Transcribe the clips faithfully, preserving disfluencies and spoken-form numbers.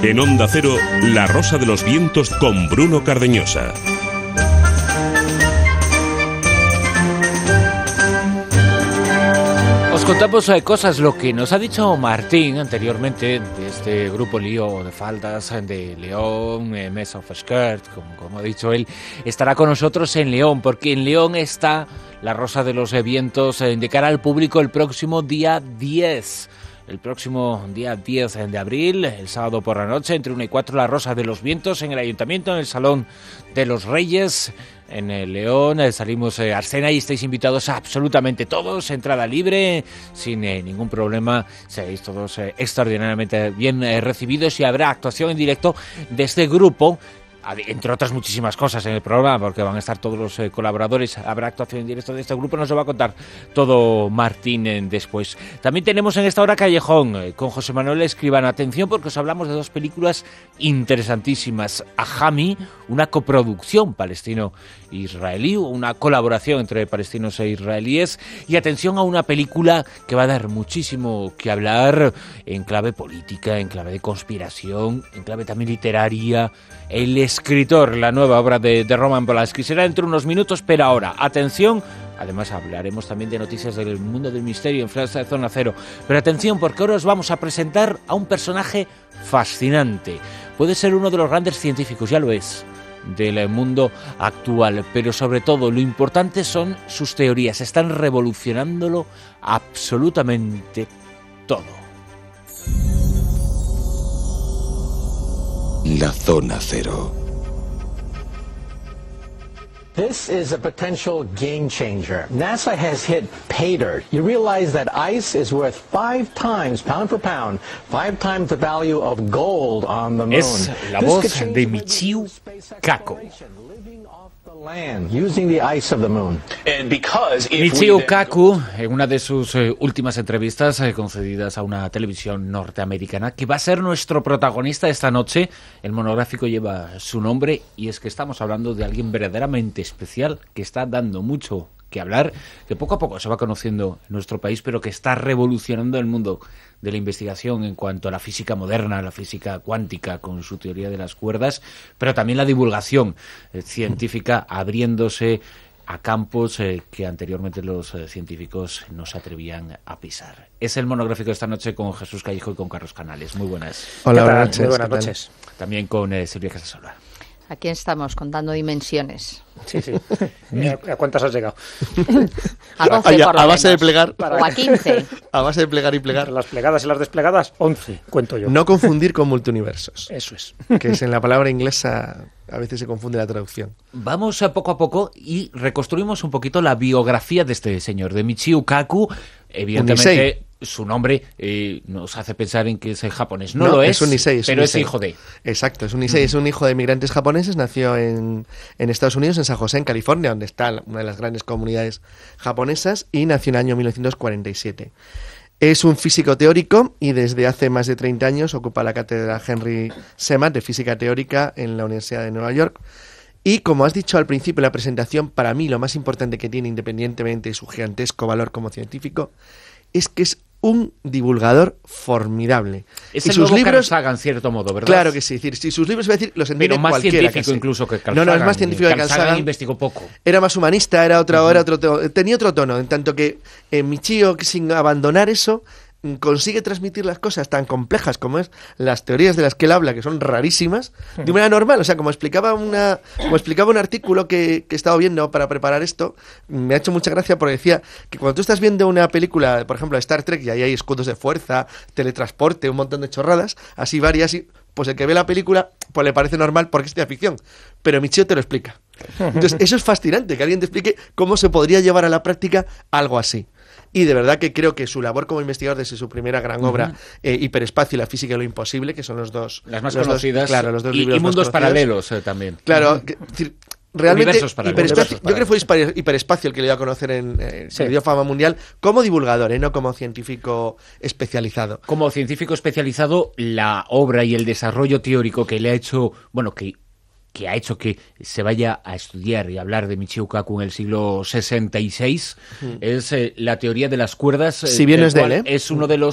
En Onda Cero, La Rosa de los Vientos con Bruno Cardeñosa. Os contamos eh, cosas, lo que nos ha dicho Martín anteriormente de este grupo lío de faldas de León, eh, Mess of Skirt, como, como ha dicho él, estará con nosotros en León, porque en León está La Rosa de los Vientos eh, de cara al público el próximo día diez. El próximo día diez de abril, el sábado por la noche, entre una y cuatro, La Rosa de los Vientos en el Ayuntamiento, en el Salón de los Reyes, en el León. Eh, salimos eh, a escena y estáis invitados a absolutamente todos, entrada libre, sin eh, ningún problema. Seréis todos eh, extraordinariamente bien eh, recibidos y habrá actuación en directo de este grupo, entre otras muchísimas cosas en el programa, porque van a estar todos los eh, colaboradores. Habrá actuación en directo de este grupo, nos lo va a contar todo Martín eh, después. También tenemos en esta hora Callejón eh, con José Manuel Escribano. Atención, porque os hablamos de dos películas interesantísimas. Ajami, una coproducción palestino-israelí, una colaboración entre palestinos e israelíes. Y atención a una película que va a dar muchísimo que hablar en clave política, en clave de conspiración, en clave también literaria. El escritor, la nueva obra de, de Roman Polanski. Será dentro de unos minutos, pero ahora, atención. Además hablaremos también de noticias del mundo del misterio en Flash de Zona Cero. Pero atención, porque ahora os vamos a presentar a un personaje fascinante. Puede ser uno de los grandes científicos, ya lo es, del mundo actual. Pero sobre todo, lo importante son sus teorías. Están revolucionándolo absolutamente todo. La Zona Cero. This is a potential game changer. NASA has hit pay dirt. You realize that ice is worth five times, pound for pound, five times the value of gold on the moon. Es la voz de Michio Kaku. Michio Kaku, en una de sus eh, últimas entrevistas eh, concedidas a una televisión norteamericana, que va a ser nuestro protagonista esta noche. El monográfico lleva su nombre y es que estamos hablando de alguien verdaderamente especial que está dando mucho que hablar, que poco a poco se va conociendo en nuestro país, pero que está revolucionando el mundo de la investigación en cuanto a la física moderna, la física cuántica con su teoría de las cuerdas, pero también la divulgación eh, científica, abriéndose a campos eh, que anteriormente los eh, científicos no se atrevían a pisar. Es el monográfico de esta noche con Jesús Callejo y con Carlos Canales. Muy buenas. Hola, buenas noches. Muy buenas noches. También con eh, Silvia Casasola. Aquí estamos contando dimensiones. Sí, sí. ¿A cuántas has llegado? A once, por lo a base menos. de plegar. O a quince. A base de plegar y plegar. Las plegadas y las desplegadas, once, cuento yo. No confundir con multiuniversos. Eso es. Que es en la palabra inglesa, a veces se confunde la traducción. Vamos a poco a poco y reconstruimos un poquito la biografía de este señor, de Michio Kaku. Evidentemente, Unisei. Su nombre eh, nos hace pensar en que es japonés. No, no lo es, es Unisei, es pero Unisei. es hijo de. Exacto, es Unisei, uh-huh. Es un hijo de migrantes japoneses, nació en, en Estados Unidos, en San José, en California, donde está una de las grandes comunidades japonesas, y nació en el año mil novecientos cuarenta y siete. Es un físico teórico y desde hace más de treinta años ocupa la cátedra Henry Semat de Física Teórica en la Universidad de Nueva York. Y como has dicho al principio de la presentación, para mí lo más importante que tiene, independientemente de su gigantesco valor como científico, es que es un divulgador formidable. Es y el sus nuevo libros, Carl Sagan, en cierto modo, ¿verdad? Claro que sí. Es decir, si sus libros, voy a decir, los entiende pero más cualquiera. científico incluso que Carl No, no, Sagan. es más científico que Carl Sagan. investigó poco. Era más humanista, era otra, uh-huh. era otro tono, tenía otro tono, en tanto que eh, Michio, sin abandonar eso, consigue transmitir las cosas tan complejas como es las teorías de las que él habla, que son rarísimas, de manera normal. O sea, como explicaba una como explicaba un artículo que, que he estado viendo para preparar esto, me ha hecho mucha gracia porque decía que cuando tú estás viendo una película, por ejemplo, de Star Trek, y ahí hay escudos de fuerza, teletransporte, un montón de chorradas, así varias, y pues el que ve la película pues le parece normal porque es ciencia ficción, pero Michio te lo explica. Entonces, eso es fascinante, que alguien te explique cómo se podría llevar a la práctica algo así. Y de verdad que creo que su labor como investigador desde su primera gran obra, uh-huh. eh, Hiperespacio y la física de lo imposible, que son los dos... Las más los conocidas. Dos, claro, los dos y, libros y mundos más paralelos eh, también. Claro, uh-huh. que, decir, realmente hiperespacio, universos yo creo que fue Hiperespacio el que le dio a conocer, en eh, sí. se le dio fama mundial como divulgador, eh, no como científico especializado. Como científico especializado, la obra y el desarrollo teórico que le ha hecho, bueno, que... que ha hecho que se vaya a estudiar y hablar de Michio Kaku en el siglo sesenta y seis, uh-huh. es eh, la teoría de las cuerdas. Eh, si bien es de él, ¿eh? Es uno de los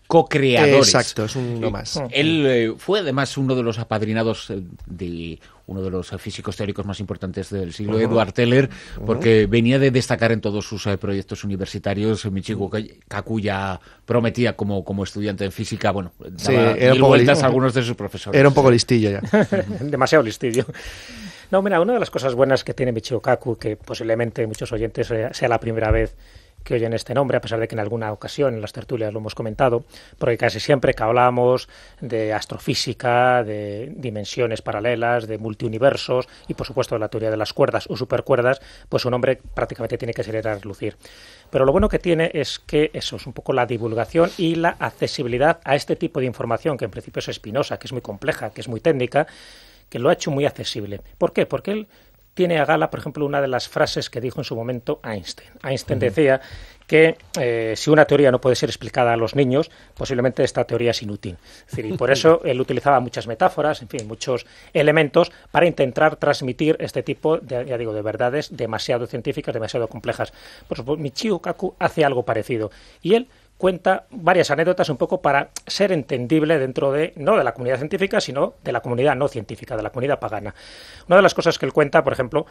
co-creadores. Exacto, es uno más. Él eh, fue además uno de los apadrinados eh, de uno de los físicos teóricos más importantes del siglo, uh-huh. Edward Teller, porque uh-huh. venía de destacar en todos sus eh, proyectos universitarios. Michio Kaku ya prometía como, como estudiante en física, bueno, daba sí, era mil vueltas a algunos de sus profesores. Era un poco listillo ya. Demasiado listillo. No, mira, una de las cosas buenas que tiene Michio Kaku, que posiblemente muchos oyentes sea la primera vez que oyen este nombre, a pesar de que en alguna ocasión en las tertulias lo hemos comentado, porque casi siempre que hablamos de astrofísica, de dimensiones paralelas, de multiuniversos y por supuesto de la teoría de las cuerdas o supercuerdas, pues su nombre prácticamente tiene que salir a relucir. Pero lo bueno que tiene es que eso es un poco la divulgación y la accesibilidad a este tipo de información, que en principio es espinosa, que es muy compleja, que es muy técnica, que lo ha hecho muy accesible. ¿Por qué? Porque él tiene a gala, por ejemplo, una de las frases que dijo en su momento Einstein. Einstein uh-huh. decía que eh, si una teoría no puede ser explicada a los niños, posiblemente esta teoría es inútil. Es decir, y por eso él utilizaba muchas metáforas, en fin, muchos elementos para intentar transmitir este tipo de, ya digo, de verdades demasiado científicas, demasiado complejas. Por supuesto, Michio Kaku hace algo parecido. Y él cuenta varias anécdotas un poco para ser entendible dentro de, no de la comunidad científica, sino de la comunidad no científica, de la comunidad pagana. Una de las cosas que él cuenta, por ejemplo,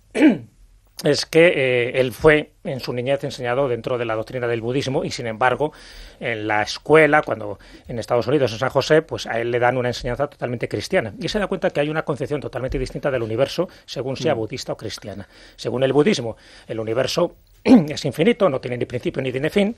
es que eh, él fue en su niñez enseñado dentro de la doctrina del budismo y, sin embargo, en la escuela, cuando en Estados Unidos, en San José, pues a él le dan una enseñanza totalmente cristiana. Y se da cuenta que hay una concepción totalmente distinta del universo según sea budista o cristiana. Según el budismo, el universo es infinito, no tiene ni principio ni tiene fin.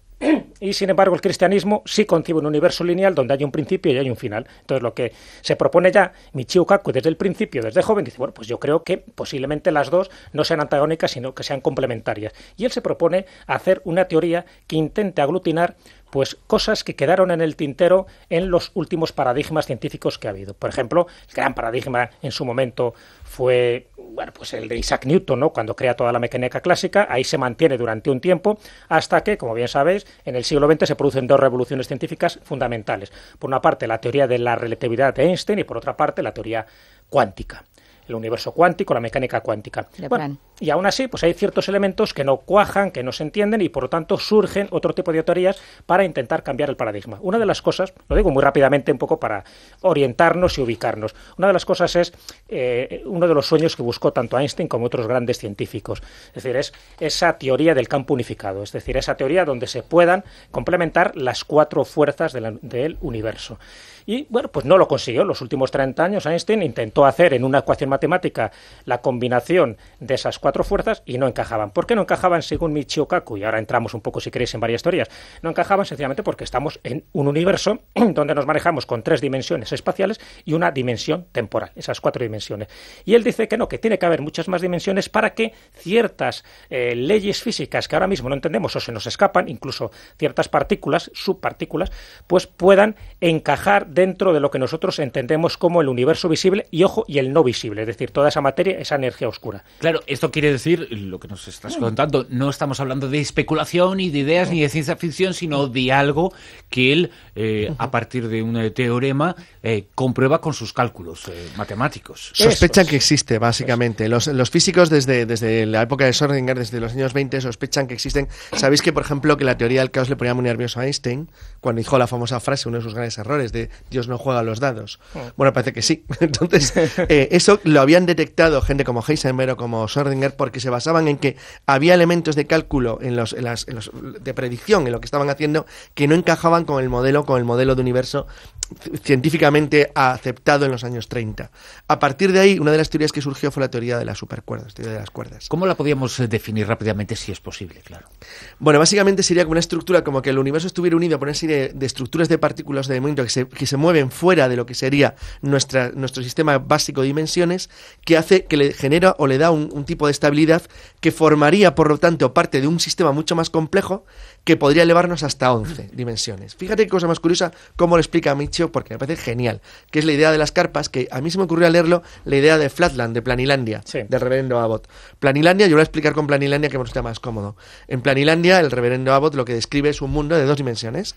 Y sin embargo el cristianismo sí concibe un universo lineal donde hay un principio y hay un final. Entonces lo que se propone ya Michio Kaku desde el principio, desde joven, dice, bueno, pues yo creo que posiblemente las dos no sean antagónicas sino que sean complementarias. Y él se propone hacer una teoría que intente aglutinar pues cosas que quedaron en el tintero en los últimos paradigmas científicos que ha habido. Por ejemplo, el gran paradigma en su momento fue, bueno, pues el de Isaac Newton, ¿no? Cuando crea toda la mecánica clásica, ahí se mantiene durante un tiempo hasta que, como bien sabéis, en el siglo veinte se producen dos revoluciones científicas fundamentales. Por una parte, la teoría de la relatividad de Einstein y por otra parte, la teoría cuántica. El universo cuántico, la mecánica cuántica. Bueno, y aún así, pues hay ciertos elementos que no cuajan, que no se entienden y por lo tanto surgen otro tipo de teorías para intentar cambiar el paradigma. Una de las cosas, lo digo muy rápidamente un poco para orientarnos y ubicarnos, una de las cosas es eh, uno de los sueños que buscó tanto Einstein como otros grandes científicos. Es decir, es esa teoría del campo unificado, es decir, esa teoría donde se puedan complementar las cuatro fuerzas de la, del universo. Y, bueno, pues no lo consiguió. Los últimos treinta años Einstein intentó hacer en una ecuación matemática la combinación de esas cuatro fuerzas y no encajaban. ¿Por qué no encajaban según Michio Kaku? Y ahora entramos un poco, si queréis, en varias teorías. No encajaban sencillamente porque estamos en un universo donde nos manejamos con tres dimensiones espaciales y una dimensión temporal, esas cuatro dimensiones. Y él dice que no, que tiene que haber muchas más dimensiones para que ciertas eh, leyes físicas que ahora mismo no entendemos o se nos escapan, incluso ciertas partículas, subpartículas, pues puedan encajar dentro de lo que nosotros entendemos como el universo visible y, ojo, y el no visible, es decir, toda esa materia, esa energía oscura. Claro, esto quiere decir, lo que nos estás contando, no estamos hablando de especulación, ni de ideas, ni de ciencia ficción, sino de algo que él, eh, a partir de un teorema, eh, comprueba con sus cálculos eh, matemáticos. Sospechan que existe, básicamente. Los, los físicos, desde, desde la época de Schrödinger, desde los años veinte, sospechan que existen. Sabéis que, por ejemplo, que la teoría del caos le ponía muy nervioso a Einstein cuando dijo la famosa frase, uno de sus grandes errores, de Dios no juega a los dados. Bueno, parece que sí. Entonces, eh, eso lo habían detectado gente como Heisenberg o como Schrödinger porque se basaban en que había elementos de cálculo en los, en las, en los de predicción en lo que estaban haciendo que no encajaban con el modelo, con el modelo de universo científicamente aceptado en los años treinta. A partir de ahí, una de las teorías que surgió fue la teoría de las supercuerdas, teoría de las cuerdas. ¿Cómo la podíamos definir rápidamente, si es posible, claro? Bueno, básicamente sería como una estructura, como que el universo estuviera unido por una serie de, de estructuras de partículas de movimiento que se, que se mueven fuera de lo que sería nuestra, nuestro sistema básico de dimensiones, que hace, que le genera o le da un, un tipo de estabilidad que formaría, por lo tanto, parte de un sistema mucho más complejo que podría elevarnos hasta once dimensiones. Fíjate qué cosa más curiosa, cómo lo explica Michio, porque me parece genial, que es la idea de las carpas, que a mí se me ocurrió al leerlo, la idea de Flatland, de Planilandia, sí, del reverendo Abbott. Planilandia, yo voy a explicar con Planilandia que me resulta más cómodo. En Planilandia, el reverendo Abbott lo que describe es un mundo de dos dimensiones,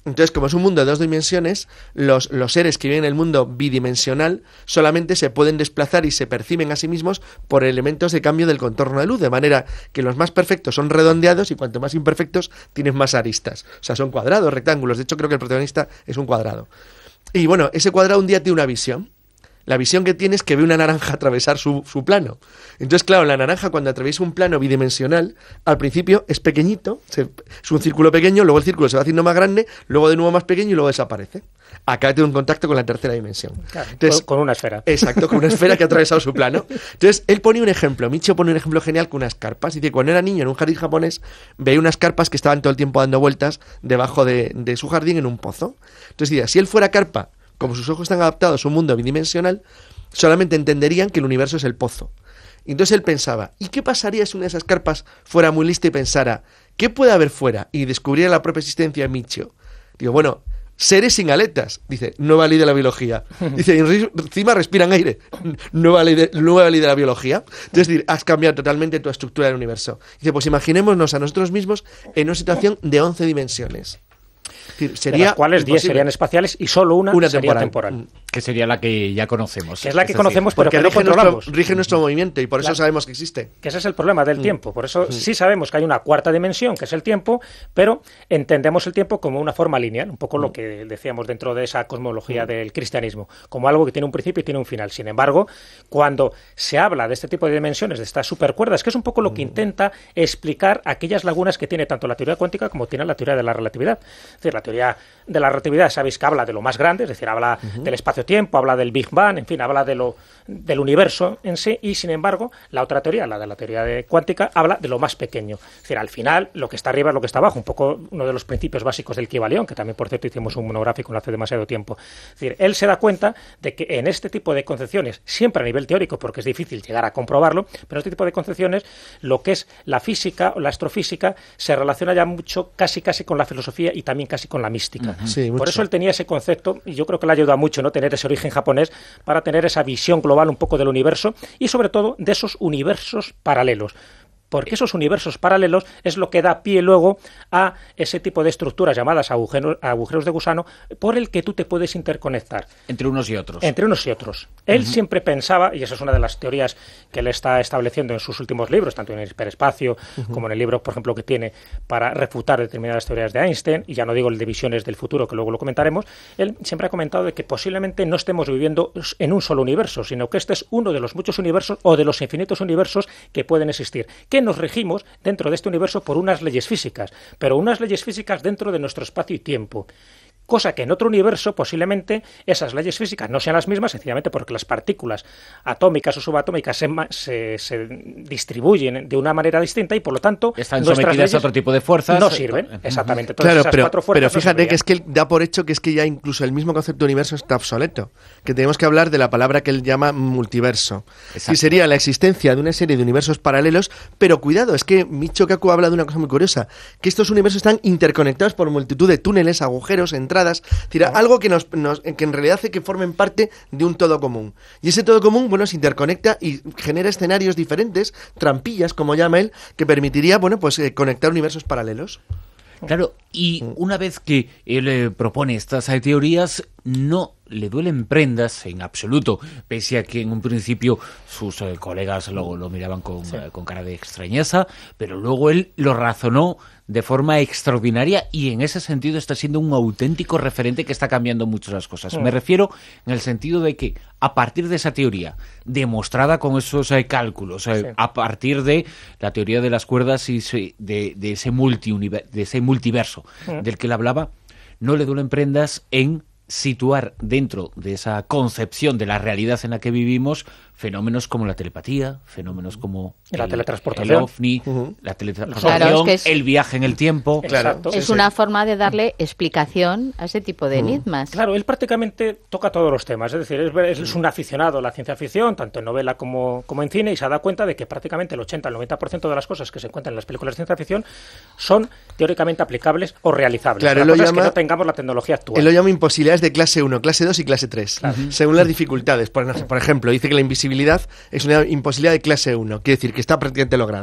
Entonces, como es un mundo de dos dimensiones, los, los seres que viven en el mundo bidimensional solamente se pueden desplazar y se perciben a sí mismos por elementos de cambio del contorno de luz, de manera que los más perfectos son redondeados y cuanto más imperfectos tienen más aristas. O sea, son cuadrados, rectángulos. De hecho, creo que el protagonista es un cuadrado. Y bueno, ese cuadrado un día tiene una visión. La visión que tiene es que ve una naranja atravesar su, su plano. Entonces, claro, la naranja cuando atraviesa un plano bidimensional, al principio es pequeñito, se, es un círculo pequeño, luego el círculo se va haciendo más grande, luego de nuevo más pequeño y luego desaparece. Acá tiene un contacto con la tercera dimensión. Claro, Entonces, con una esfera. Exacto, con una esfera que ha atravesado su plano. Entonces, él pone un ejemplo, Michio pone un ejemplo genial con unas carpas. Dice, cuando era niño en un jardín japonés, veía unas carpas que estaban todo el tiempo dando vueltas debajo de, de su jardín en un pozo. Entonces, dice, si él fuera carpa, como sus ojos están adaptados a un mundo bidimensional, solamente entenderían que el universo es el pozo. Y entonces él pensaba, ¿y qué pasaría si una de esas carpas fuera muy lista y pensara, ¿qué puede haber fuera? Y descubriera la propia existencia de Michio. Digo, bueno, seres sin aletas. Dice, nueva ley de la biología. Dice, y encima respiran aire. Nueva ley de, nueva ley de la biología. Es decir, has cambiado totalmente tu estructura del universo. Dice, pues imaginémonos a nosotros mismos en una situación de once dimensiones. Decir, sería de las cuales diez imposible. serían espaciales y solo una, Una sería temporal. temporal. Que sería la que ya conocemos. Que es la que decir, conocemos, pero Porque que no rige nuestro, controlamos. rige nuestro movimiento y por eso Claro. sabemos que existe. Que ese es el problema del tiempo. Por eso sí sabemos que hay una cuarta dimensión, que es el tiempo, pero entendemos el tiempo como una forma lineal, un poco lo que decíamos dentro de esa cosmología del cristianismo, como algo que tiene un principio y tiene un final. Sin embargo, cuando se habla de este tipo de dimensiones, de estas supercuerdas, que es un poco lo que intenta explicar aquellas lagunas que tiene tanto la teoría cuántica como tiene la teoría de la relatividad. Es decir, la teoría de la relatividad, sabéis que habla de lo más grande, es decir, habla uh-huh. del espacio-tiempo, habla del Big Bang, en fin, habla de lo del universo en sí, y sin embargo, la otra teoría, la de la teoría de cuántica, habla de lo más pequeño. Es decir, al final, lo que está arriba es lo que está abajo, un poco uno de los principios básicos del Kybalión, que también, por cierto, hicimos un monográfico no hace demasiado tiempo. Es decir, él se da cuenta de que en este tipo de concepciones, siempre a nivel teórico, porque es difícil llegar a comprobarlo, pero en este tipo de concepciones, lo que es la física o la astrofísica se relaciona ya mucho, casi casi con la filosofía y también casi con la mística. Uh-huh. Sí, por eso él tenía ese concepto, y yo creo que le ayuda mucho no tener ese origen japonés para tener esa visión global un poco del universo y sobre todo de esos universos paralelos. Porque esos universos paralelos es lo que da pie luego a ese tipo de estructuras llamadas agujeros, agujeros de gusano por el que tú te puedes interconectar. Entre unos y otros. Entre unos y otros. Él uh-huh. siempre pensaba, y esa es una de las teorías que él está estableciendo en sus últimos libros, tanto en el hiperespacio uh-huh. como en el libro, por ejemplo, que tiene para refutar determinadas teorías de Einstein, y ya no digo el de visiones del futuro, que luego lo comentaremos, él siempre ha comentado de que posiblemente no estemos viviendo en un solo universo, sino que este es uno de los muchos universos o de los infinitos universos que pueden existir. ¿Qué nos regimos dentro de este universo por unas leyes físicas, pero unas leyes físicas dentro de nuestro espacio y tiempo. Cosa que en otro universo posiblemente esas leyes físicas no sean las mismas, sencillamente porque las partículas atómicas o subatómicas se, se, se distribuyen de una manera distinta y por lo tanto están sometidas a otro tipo de fuerzas. No sirven, exactamente. Todas claro, esas pero, cuatro fuerzas pero no fíjate que es que él da por hecho que es que ya incluso el mismo concepto de universo está obsoleto, que tenemos que hablar de la palabra que él llama multiverso. Y sería la existencia de una serie de universos paralelos, pero cuidado, es que Michio Kaku habla de una cosa muy curiosa, que estos universos están interconectados por multitud de túneles, agujeros, entradas, es decir, oh. algo que, nos, nos, que en realidad hace que formen parte de un todo común. Y ese todo común, bueno, se interconecta y genera escenarios diferentes, trampillas, como llama él, que permitiría, bueno, pues eh, conectar universos paralelos. Claro, y una vez que él eh, propone estas eh, teorías, no le duelen prendas en absoluto, pese a que en un principio sus eh, colegas lo, lo miraban con, sí. eh, con cara de extrañeza, pero luego él lo razonó de forma extraordinaria y en ese sentido está siendo un auténtico referente que está cambiando mucho las cosas. Mm. Me refiero en el sentido de que a partir de esa teoría, demostrada con esos eh, cálculos, eh, sí. a partir de la teoría de las cuerdas y de, de, ese, multiuniver- de ese multiverso mm. del que él hablaba, no le duelen prendas en situar dentro de esa concepción de la realidad en la que vivimos fenómenos como la telepatía, fenómenos como la el, teletransportación, el ovni, uh-huh. la teletransportación, claro, es que es, el viaje en el tiempo. Exacto. Es sí, una sí. forma de darle explicación a ese tipo de enigmas. Claro, él prácticamente toca todos los temas, es decir, es, es un aficionado a la ciencia ficción, tanto en novela como, como en cine, y se ha dado cuenta de que prácticamente el ochenta al noventa por ciento de las cosas que se encuentran en las películas de ciencia ficción son teóricamente aplicables o realizables. Claro, la lo cosa llama, es que no tengamos la tecnología actual. Él lo llama imposibilidades de clase uno, clase dos y clase tres, claro. según las dificultades. Por, por ejemplo, dice que la invisibilidad es una imposibilidad de clase uno, quiere decir que está prácticamente lograda.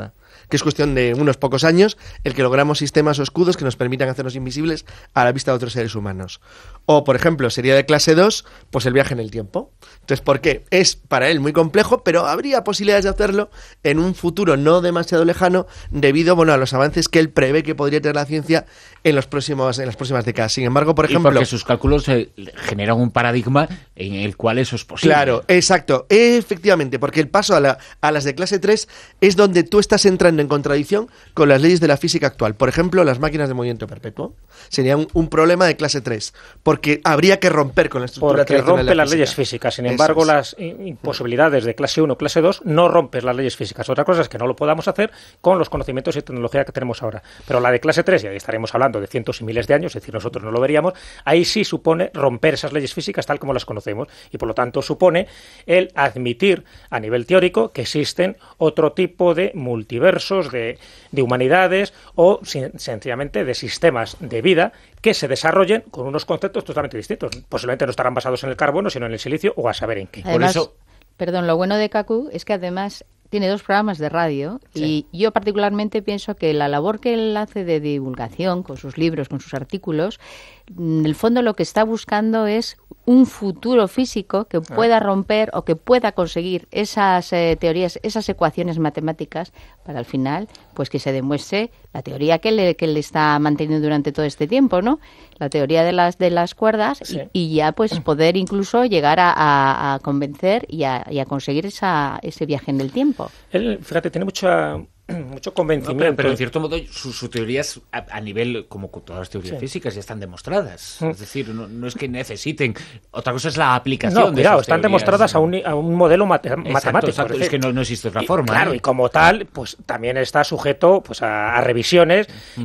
que es cuestión de unos pocos años el que logramos sistemas o escudos que nos permitan hacernos invisibles a la vista de otros seres humanos. O, por ejemplo, sería de clase dos, pues el viaje en el tiempo. Entonces, ¿por qué? Es para él muy complejo, pero habría posibilidades de hacerlo en un futuro no demasiado lejano debido, bueno, a los avances que él prevé que podría tener la ciencia en los próximos en las próximas décadas. Sin embargo, por ejemplo... Y porque sus cálculos eh, generan un paradigma en el cual eso es posible. Claro, exacto. Efectivamente, porque el paso a, la, a las de clase tres es donde tú estás entrando en contradicción con las leyes de la física actual. Por ejemplo, las máquinas de movimiento perpetuo. Sería un, un problema de clase tres, porque habría que romper con la estructura porque tradicional rompe de la las física. leyes físicas. Sin embargo, Eso es. las imposibilidades de clase uno, clase dos, no rompes las leyes físicas. Otra cosa es que no lo podamos hacer con los conocimientos y tecnología que tenemos ahora. Pero la de clase tres, y ahí estaremos hablando de cientos y miles de años, es decir, nosotros no lo veríamos, ahí sí supone romper esas leyes físicas tal como las conocemos y por lo tanto supone el admitir a nivel teórico que existen otro tipo de multiversos, de, de humanidades o sin, sencillamente de sistemas de vida que se desarrollen con unos conceptos totalmente distintos. Posiblemente no estarán basados en el carbono, sino en el silicio o a saber en qué. Además, Por eso... perdón, lo bueno de Kaku es que además tiene dos programas de radio Sí. y yo particularmente pienso que la labor que él hace de divulgación con sus libros, con sus artículos, en el fondo lo que está buscando es un futuro físico que pueda romper o que pueda conseguir esas eh, teorías, esas ecuaciones matemáticas para al final pues que se demuestre la teoría que le, que le está manteniendo durante todo este tiempo, ¿no? La teoría de las de las cuerdas Sí. y, y ya pues poder incluso llegar a, a, a convencer y a, y a conseguir esa, ese viaje en el tiempo. Él, fíjate, tiene mucha... mucho No, convencimiento. pero, pero en cierto modo sus su teorías a, a nivel, como con todas las teorías Sí. físicas, ya están demostradas. Mm. Es decir, no, no es que necesiten. Otra cosa es la aplicación. No, de cuidado, esas están teorías, demostradas ¿no? a un, a un modelo mate- Exacto, matemático. exacto, es es decir, que no, no existe otra y, forma. Claro, ¿eh? y como tal, pues también está sujeto pues a, a revisiones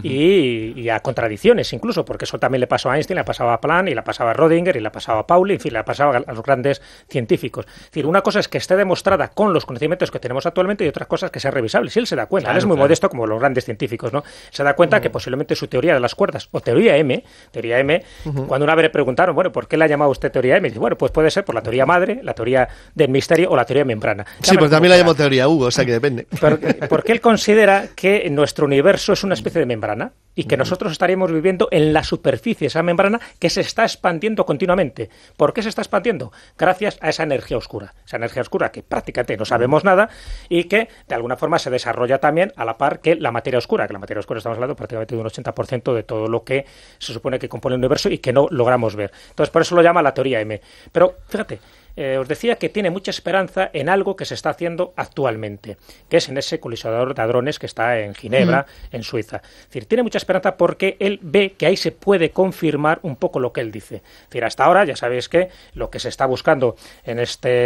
y, y a contradicciones incluso, porque eso también le pasó a Einstein, le pasaba a Planck, y le pasaba a Rödinger, y le pasaba a Pauli, en fin, le pasaba a los grandes científicos. Es decir, una cosa es que esté demostrada con los conocimientos que tenemos actualmente y otras cosas que sea revisable. Si él se da cuenta, Claro, él es muy claro. modesto como los grandes científicos, ¿no? Se da cuenta que posiblemente su teoría de las cuerdas, o teoría M, teoría M, cuando una vez le preguntaron, bueno, ¿por qué la ha llamado usted teoría M? Dice, bueno, pues puede ser por la teoría madre, la teoría del misterio o la teoría membrana. Sí, Llámalo pues también como la quiera. llamo teoría Hugo, o sea que depende. Pero, porque él considera que nuestro universo es una especie de membrana y que nosotros estaríamos viviendo en la superficie, esa membrana que se está expandiendo continuamente. ¿Por qué se está expandiendo? Gracias a esa energía oscura. Esa energía oscura que prácticamente no sabemos nada y que de alguna forma se desarrolla también a la par que la materia oscura, que la materia oscura estamos hablando prácticamente de un ochenta por ciento de todo lo que se supone que compone el universo y que no logramos ver. Entonces, por eso lo llama la teoría M. Pero, fíjate, Eh, os decía que tiene mucha esperanza en algo que se está haciendo actualmente, que es en ese colisionador de hadrones que está en Ginebra, mm. en Suiza. Es decir, tiene mucha esperanza porque él ve que ahí se puede confirmar un poco lo que él dice. Es decir, hasta ahora ya sabéis que lo que se está buscando en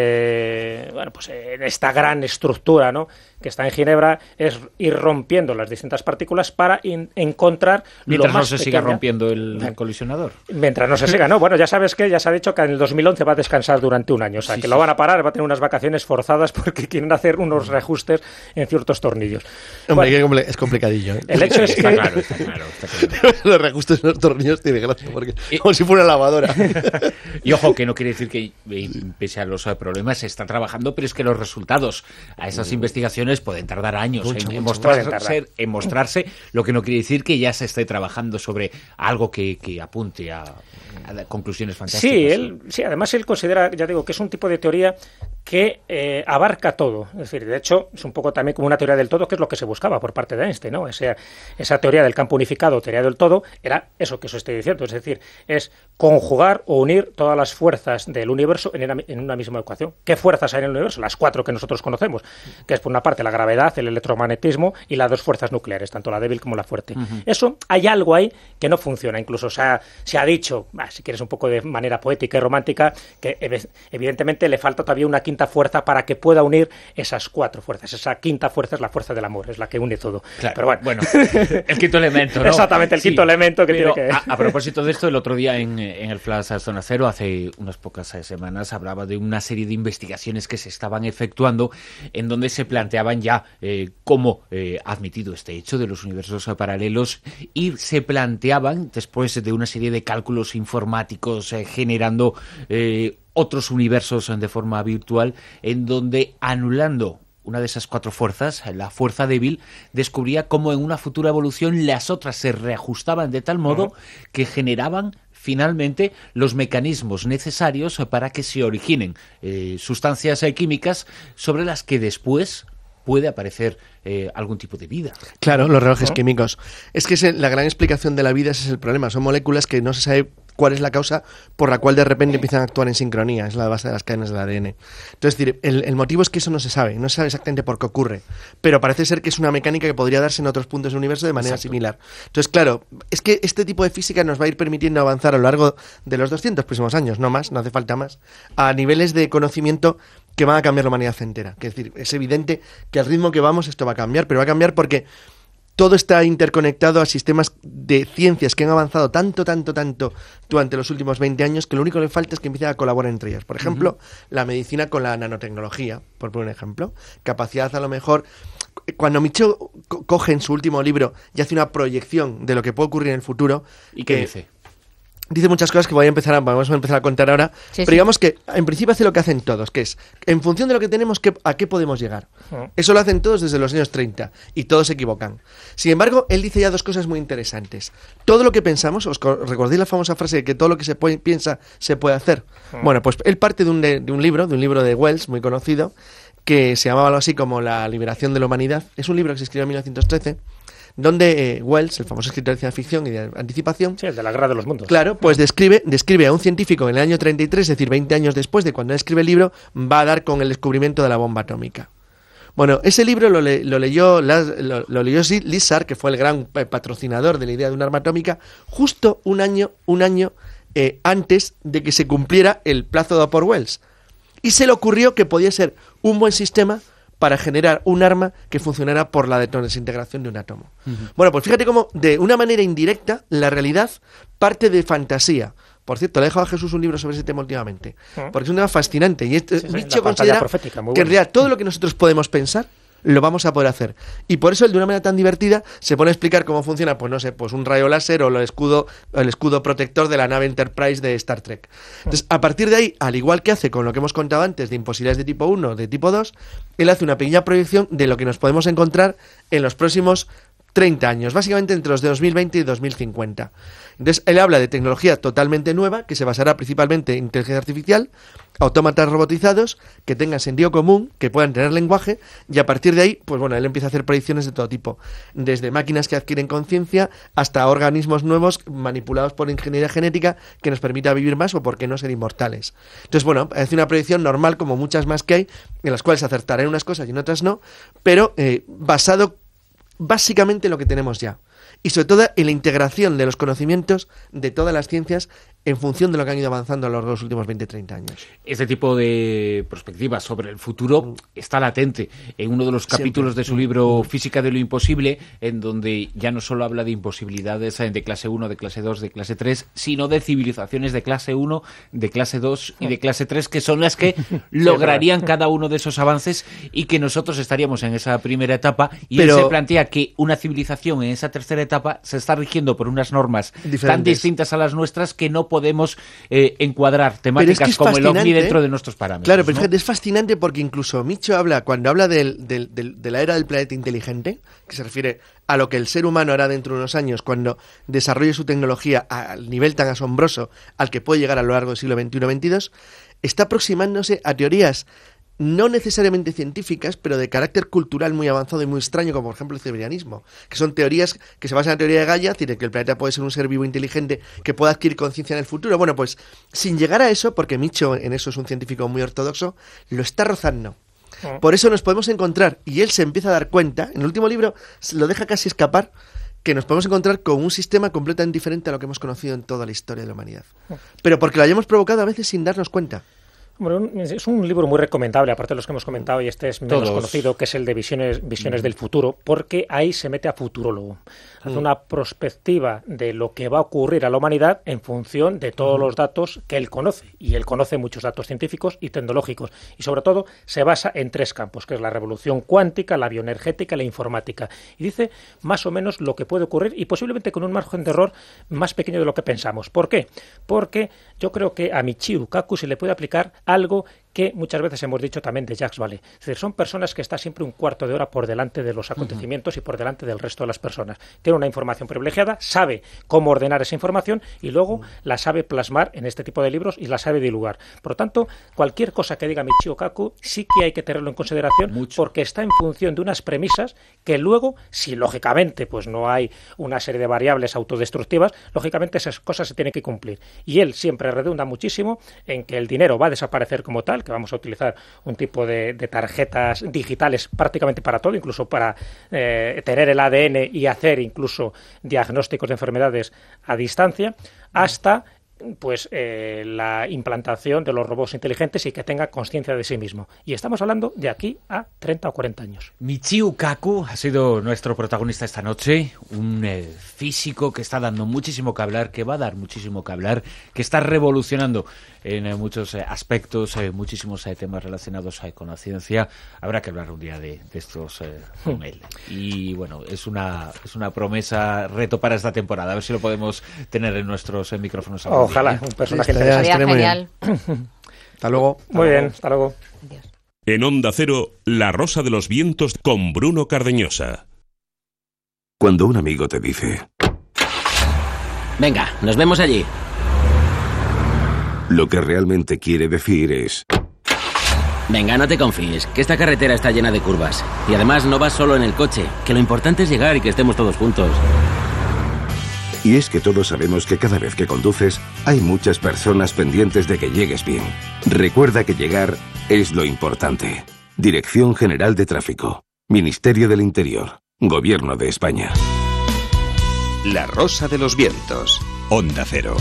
este, bueno, pues en esta gran estructura, ¿no?, que está en Ginebra es ir rompiendo las distintas partículas para in- encontrar Mientras lo más no se siga pequeña. rompiendo el Bien. colisionador. Mientras no se siga, ¿no? Bueno, ya sabes que ya se ha dicho que en el dos mil once va a descansar durante un año, o sea, Sí, que sí, lo van a sí. parar, va a tener unas vacaciones forzadas porque quieren hacer unos reajustes en ciertos tornillos. Hombre, Bueno, que compl- es complicadillo, ¿eh? el hecho es Está que... claro, está claro, está claro. Los reajustes de los tornillos tiene gracia, porque Y- como si fuera una lavadora. Y ojo, que no quiere decir que, eh, pese a los eh, problemas, se está trabajando, pero es que los resultados a esas investigaciones pueden tardar años Mucho, en, en mucho, pueden mostrarse, tardar. en mostrarse, lo que no quiere decir que ya se esté trabajando sobre algo que, que apunte a, a conclusiones fantásticas. Sí, él, sí, además él considera, ya digo, que es un tipo de teoría que eh, abarca todo. Es decir, de hecho, es un poco también como una teoría del todo, que es lo que se buscaba por parte de Einstein, ¿no? Esa, esa teoría del campo unificado, teoría del todo, era eso que os estoy diciendo. Es decir, es conjugar o unir todas las fuerzas del universo en una, en una misma ecuación. ¿Qué fuerzas hay en el universo? Las cuatro que nosotros conocemos, que es por una parte la gravedad, el electromagnetismo y las dos fuerzas nucleares, tanto la débil como la fuerte. Uh-huh. Eso, hay algo ahí que no funciona. Incluso se ha, se ha dicho, bah, si quieres un poco de manera poética y romántica, que evidentemente le falta todavía una quinta fuerza para que pueda unir esas cuatro fuerzas. Esa quinta fuerza es la fuerza del amor, es la que une todo. Claro, pero bueno, bueno, el quinto elemento, ¿no? Exactamente, el quinto sí, elemento que pero tiene que... A, a propósito de esto, el otro día en, en el Flash Zona Cero, hace unas pocas semanas, hablaba de una serie de investigaciones que se estaban efectuando en donde se planteaban ya eh, cómo eh, admitido este hecho de los universos paralelos y se planteaban, después de una serie de cálculos informáticos eh, generando eh, otros universos de forma virtual, en donde anulando una de esas cuatro fuerzas, la fuerza débil, descubría cómo en una futura evolución las otras se reajustaban de tal modo uh-huh. que generaban finalmente los mecanismos necesarios para que se originen eh, sustancias eh, químicas sobre las que después puede aparecer eh, algún tipo de vida. Claro, los relojes ¿no? químicos. Es que es la gran explicación de la vida, ese es el problema. Son moléculas que no se sabe cuál es la causa por la cual de repente empiezan a actuar en sincronía. Es la base de las cadenas del A D N. Entonces, decir, el, el motivo es que eso no se sabe. No se sabe exactamente por qué ocurre. Pero parece ser que es una mecánica que podría darse en otros puntos del universo de manera Exacto. similar. Entonces, claro, es que este tipo de física nos va a ir permitiendo avanzar a lo largo de los doscientos próximos años, no más, no hace falta más, a niveles de conocimiento que van a cambiar la humanidad entera. Es decir, es evidente que al ritmo que vamos esto va a cambiar, pero va a cambiar porque todo está interconectado a sistemas de ciencias que han avanzado tanto, tanto, tanto durante los últimos veinte años que lo único que le falta es que empiecen a colaborar entre ellos. Por ejemplo, uh-huh. la medicina con la nanotecnología, por poner un ejemplo. Capacidad a lo mejor... Cuando Michio co- coge en su último libro y hace una proyección de lo que puede ocurrir en el futuro... ¿Y qué eh, dice? Dice muchas cosas que voy a empezar a, vamos a empezar a contar ahora, sí, pero sí. digamos que en principio hace lo que hacen todos, que es, en función de lo que tenemos, ¿qué, ¿a qué podemos llegar? Uh-huh. Eso lo hacen todos desde los años treinta, y todos se equivocan. Sin embargo, él dice ya dos cosas muy interesantes. Todo lo que pensamos, ¿os recordáis la famosa frase de que todo lo que se puede, piensa se puede hacer? Uh-huh. Bueno, pues él parte de un, de, de un libro, de un libro de Wells, muy conocido, que se llamaba algo así como La liberación de la humanidad. Es un libro que se escribió en mil novecientos trece, donde eh, Wells, el famoso escritor de ciencia ficción y de anticipación... Sí, el de la Guerra de los Mundos. Claro, pues describe, describe a un científico en el año treinta y tres, es decir, veinte años después de cuando él escribe el libro, va a dar con el descubrimiento de la bomba atómica. Bueno, ese libro lo, le, lo leyó lo, lo leyó Lizard, que fue el gran patrocinador de la idea de una arma atómica, justo un año, un año eh, antes de que se cumpliera el plazo dado por Wells. Y se le ocurrió que podía ser un buen sistema para generar un arma que funcionara por la desintegración de un átomo. Uh-huh. Bueno, pues fíjate cómo, de una manera indirecta, la realidad parte de fantasía. Por cierto, le he dejado a Jesús un libro sobre ese tema últimamente, uh-huh. porque es un tema fascinante. Y este, sí, sí, Michio considera que en realidad todo lo que nosotros podemos pensar lo vamos a poder hacer. Y por eso él, de una manera tan divertida, se pone a explicar cómo funciona, pues no sé, pues un rayo láser o el escudo, el escudo protector de la nave Enterprise de Star Trek. Entonces, a partir de ahí, al igual que hace con lo que hemos contado antes de imposibilidades de tipo uno, de tipo dos, él hace una pequeña proyección de lo que nos podemos encontrar en los próximos treinta años, básicamente entre los de dos mil veinte y dos mil cincuenta. Entonces, él habla de tecnología totalmente nueva, que se basará principalmente en inteligencia artificial, autómatas robotizados, que tengan sentido común, que puedan tener lenguaje, y a partir de ahí, pues bueno, él empieza a hacer predicciones de todo tipo, desde máquinas que adquieren conciencia hasta organismos nuevos manipulados por ingeniería genética que nos permita vivir más o, por qué no, ser inmortales. Entonces, bueno, hace una predicción normal, como muchas más que hay, en las cuales acertará en unas cosas y en otras no, pero eh, basado básicamente en lo que tenemos ya. Y sobre todo en la integración de los conocimientos de todas las ciencias en función de lo que han ido avanzando a lo largo de los últimos veinte a treinta años. Este tipo de perspectiva sobre el futuro está latente en uno de los capítulos Siempre. de su libro Física de lo imposible, en donde ya no solo habla de imposibilidades de clase uno, de clase dos, de clase tres, sino de civilizaciones de clase uno, de clase dos y de clase tres, que son las que lograrían cada uno de esos avances y que nosotros estaríamos en esa primera etapa. Y Pero... él se plantea que una civilización en esa tercera etapa se está rigiendo por unas normas Diferentes. tan distintas a las nuestras que no podemos eh, encuadrar temáticas es que como el ovni dentro de nuestros parámetros. Claro, pero ¿no? fíjate, es fascinante porque incluso Michio habla, cuando habla del, del, del, de la era del planeta inteligente, que se refiere a lo que el ser humano hará dentro de unos años cuando desarrolle su tecnología al nivel tan asombroso al que puede llegar a lo largo del siglo veintiuno veintidós, está aproximándose a teorías no necesariamente científicas, pero de carácter cultural muy avanzado y muy extraño, como por ejemplo el ciberianismo, que son teorías que se basan en la teoría de Gaia, es decir, que el planeta puede ser un ser vivo inteligente que pueda adquirir conciencia en el futuro. Bueno, pues sin llegar a eso, porque Michio en eso es un científico muy ortodoxo, lo está rozando. Por eso nos podemos encontrar, y él se empieza a dar cuenta, en el último libro lo deja casi escapar, que nos podemos encontrar con un sistema completamente diferente a lo que hemos conocido en toda la historia de la humanidad. Pero porque lo hayamos provocado a veces sin darnos cuenta. Bueno, es un libro muy recomendable, aparte de los que hemos comentado, y este es menos Todos. conocido, que es el de Visiones, Visiones mm. del Futuro, porque ahí se mete a futurólogo. Hace mm. una prospectiva de lo que va a ocurrir a la humanidad en función de todos mm. los datos que él conoce. Y él conoce muchos datos científicos y tecnológicos. Y sobre todo se basa en tres campos, que es la revolución cuántica, la bioenergética y la informática. Y dice más o menos lo que puede ocurrir y posiblemente con un margen de error más pequeño de lo que pensamos. ¿Por qué? Porque yo creo que a Michio Kaku se le puede aplicar algo que muchas veces hemos dicho también de Jacques Vallée. Es decir, son personas que están siempre un cuarto de hora por delante de los acontecimientos uh-huh. y por delante del resto de las personas. Tiene una información privilegiada, sabe cómo ordenar esa información y luego la sabe plasmar en este tipo de libros y la sabe divulgar. Por lo tanto, cualquier cosa que diga Michio Kaku sí que hay que tenerlo en consideración Mucho. porque está en función de unas premisas que luego, si lógicamente pues no hay una serie de variables autodestructivas, lógicamente esas cosas se tienen que cumplir. Y él siempre redunda muchísimo en que el dinero va a desaparecer como tal, que vamos a utilizar un tipo de, de tarjetas digitales prácticamente para todo, incluso para eh, tener el A D N y hacer incluso diagnósticos de enfermedades a distancia, hasta pues eh, la implantación de los robots inteligentes y que tenga conciencia de sí mismo. Y estamos hablando de aquí a treinta o cuarenta años. Michio Kaku ha sido nuestro protagonista esta noche, un eh, físico que está dando muchísimo que hablar, que va a dar muchísimo que hablar, que está revolucionando en eh, muchos eh, aspectos, eh, muchísimos eh, temas relacionados eh, con la ciencia. Habrá que hablar un día de, de estos eh, con él. Y bueno, es una, es una promesa, reto para esta temporada. A ver si lo podemos tener en nuestros eh, micrófonos. Oh. Ojalá, un personaje sí, interesante. Genial. Hasta luego. Muy bien, hasta luego. Adiós. En Onda Cero, La Rosa de los Vientos con Bruno Cardeñosa. Cuando un amigo te dice: venga, nos vemos allí. Lo que realmente quiere decir es: venga, no te confíes, que esta carretera está llena de curvas. Y además no vas solo en el coche, que lo importante es llegar y que estemos todos juntos. Y es que todos sabemos que cada vez que conduces, hay muchas personas pendientes de que llegues bien. Recuerda que llegar es lo importante. Dirección General de Tráfico. Ministerio del Interior. Gobierno de España. La Rosa de los Vientos. Onda Cero.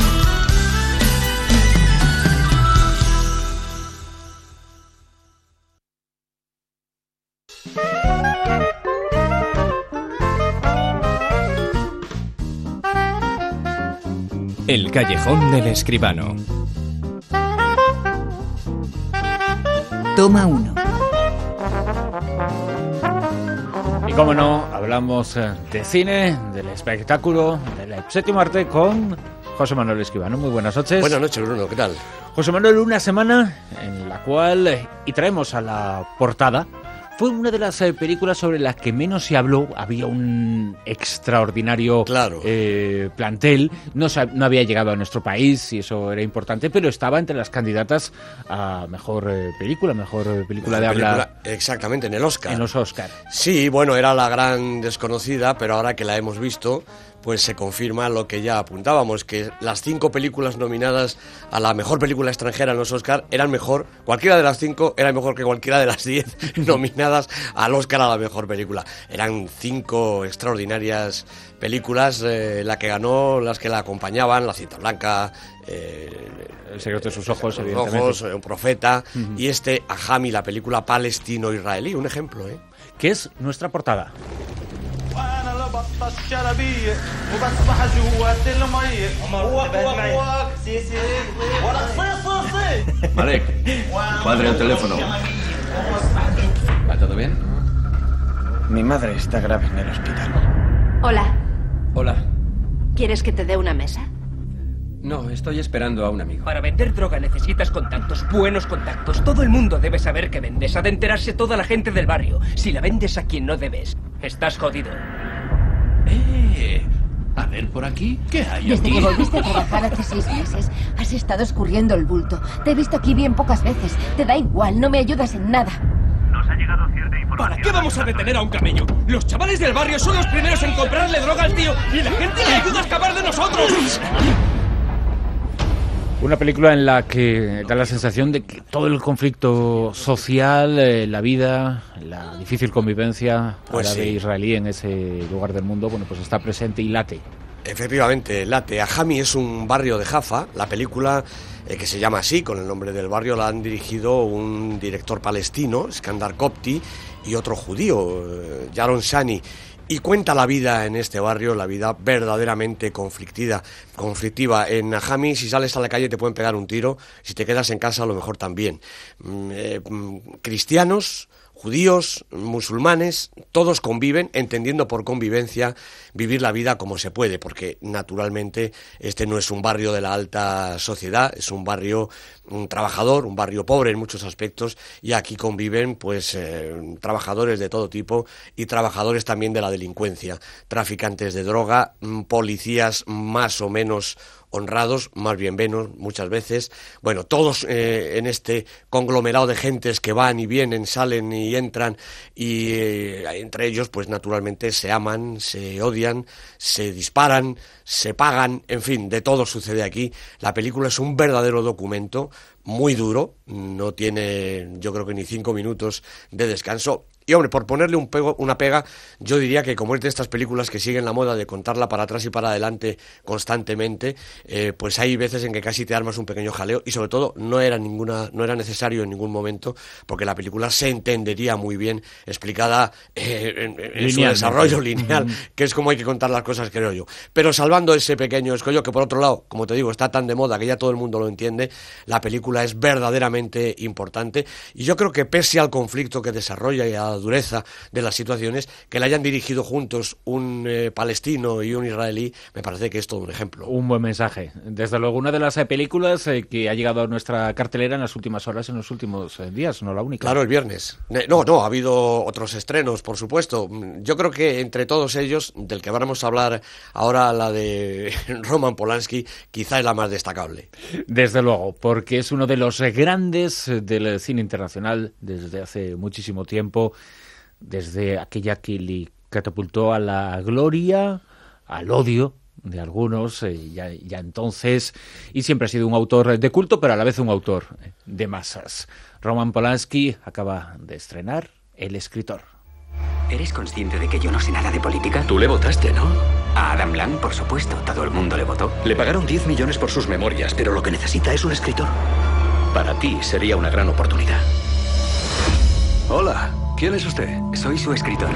El callejón del escribano. Toma uno. Y como no, hablamos de cine, del espectáculo, del séptimo arte con José Manuel Escribano. Muy buenas noches. Buenas noches, Bruno, ¿qué tal? José Manuel, una semana en la cual, y traemos a la portada, fue una de las eh, películas sobre las que menos se habló. Había un extraordinario claro. eh, plantel. No, no había llegado a nuestro país y eso era importante, pero estaba entre las candidatas a mejor eh, película, mejor eh, película mejor de película, habla. Exactamente, en el Oscar. En los Oscar. Sí, bueno, era la gran desconocida, pero ahora que la hemos visto, pues se confirma lo que ya apuntábamos, que las cinco películas nominadas a la mejor película extranjera en los Oscar eran mejor, cualquiera de las cinco era mejor que cualquiera de las diez nominadas al Oscar a la mejor película. Eran cinco extraordinarias películas, eh, la que ganó, las que la acompañaban, La Cinta Blanca, eh, El secreto de sus ojos, El evidentemente. Ojos, Un Profeta, uh-huh. y este Ajami, la película palestino-israelí, un ejemplo, ¿eh? Que es nuestra portada. Malek, padre al teléfono. ¿Va todo bien? Mi madre está grave en el hospital. Hola. Hola. ¿Quieres que te dé una mesa? No, estoy esperando a un amigo. Para vender droga necesitas contactos, buenos contactos. Todo el mundo debe saber que vendes. Ha de enterarse toda la gente del barrio. Si la vendes a quien no debes, estás jodido. ¡Eh! A ver, por aquí, ¿qué hay Desde aquí? que volviste a trabajar hace seis meses, has estado escurriendo el bulto. Te he visto aquí bien pocas veces. Te da igual, no me ayudas en nada. Nos ha llegado cierta información. ¿Para qué vamos a detener a un camello? Los chavales del barrio son los primeros en comprarle droga al tío y la gente le ayuda a escapar de nosotros. Una película en la que da la sensación de que todo el conflicto social, eh, la vida, la difícil convivencia pues árabe sí. israelí en ese lugar del mundo, bueno, pues está presente y late. Efectivamente, late. Ajami es un barrio de Jaffa. La película, eh, que se llama así, con el nombre del barrio, la han dirigido un director palestino, Skandar Kopti, y otro judío, eh, Yaron Shani. Y cuenta la vida en este barrio, la vida verdaderamente conflictiva. conflictiva. En Ajami, si sales a la calle te pueden pegar un tiro, si te quedas en casa a lo mejor también. Mm, eh, cristianos, judíos, musulmanes, todos conviven, entendiendo por convivencia vivir la vida como se puede, porque naturalmente este no es un barrio de la alta sociedad, es un barrio un trabajador, un barrio pobre en muchos aspectos, y aquí conviven pues eh, trabajadores de todo tipo y trabajadores también de la delincuencia, traficantes de droga, policías más o menos honrados, más bien menos, muchas veces. Bueno, todos eh, en este conglomerado de gentes que van y vienen, salen y entran, y eh, entre ellos, pues naturalmente se aman, se odian, se disparan, se pagan, en fin, de todo sucede aquí. La película es un verdadero documento, muy duro, no tiene, yo creo que ni cinco minutos de descanso. Y hombre, por ponerle un pego, una pega, yo diría que como es de estas películas que siguen la moda de contarla para atrás y para adelante constantemente, eh, pues hay veces en que casi te armas un pequeño jaleo, y sobre todo no era ninguna, no era necesario en ningún momento, porque la película se entendería muy bien explicada eh, en, en su desarrollo lineal, uh-huh. que es como hay que contar las cosas, creo yo. Pero salvando ese pequeño escollo, que por otro lado, como te digo, está tan de moda que ya todo el mundo lo entiende, la película es verdaderamente importante, y yo creo que pese al conflicto que desarrolla y a dureza de las situaciones, que la hayan dirigido juntos un eh, palestino y un israelí, me parece que es todo un ejemplo. Un buen mensaje. Desde luego, una de las eh, películas eh, que ha llegado a nuestra cartelera en las últimas horas, en los últimos eh, días, no la única. Claro, el viernes. No, no, ha habido otros estrenos, por supuesto. Yo creo que entre todos ellos, del que vamos a hablar ahora, la de Roman Polanski, quizá es la más destacable. Desde luego, porque es uno de los grandes del cine internacional desde hace muchísimo tiempo, desde aquella que le catapultó a la gloria, al odio de algunos, eh, ya, ya entonces, y siempre ha sido un autor de culto, pero a la vez un autor de masas. Roman Polanski acaba de estrenar El escritor. ¿Eres consciente de que yo no sé nada de política? Tú le votaste, ¿no? A Adam Lang, por supuesto. Todo el mundo le votó. Le pagaron diez millones por sus memorias, pero lo que necesita es un escritor. Para ti sería una gran oportunidad. Hola, ¿quién es usted? Soy su escritor.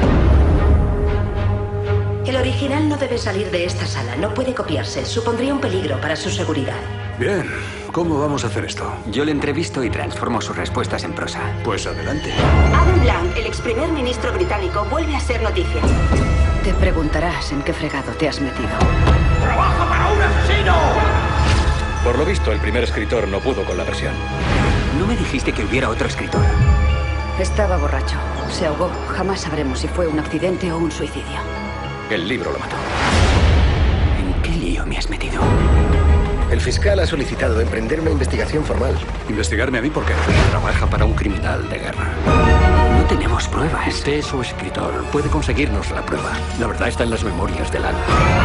El original no debe salir de esta sala, no puede copiarse. Supondría un peligro para su seguridad. Bien, ¿cómo vamos a hacer esto? Yo le entrevisto y transformo sus respuestas en prosa. Pues adelante. Adam Lang, el ex primer ministro británico, vuelve a ser noticia. Te preguntarás en qué fregado te has metido. ¡Trabaja para un asesino! Por lo visto, el primer escritor no pudo con la presión. No me dijiste que hubiera otro escritor. Estaba borracho. Se ahogó. Jamás sabremos si fue un accidente o un suicidio. El libro lo mató. ¿En qué lío me has metido? El fiscal ha solicitado emprender una investigación formal. ¿Investigarme a mí por qué? Trabaja para un criminal de guerra. No tenemos pruebas. Usted es su escritor. Puede conseguirnos la prueba. La verdad está en las memorias de Lana.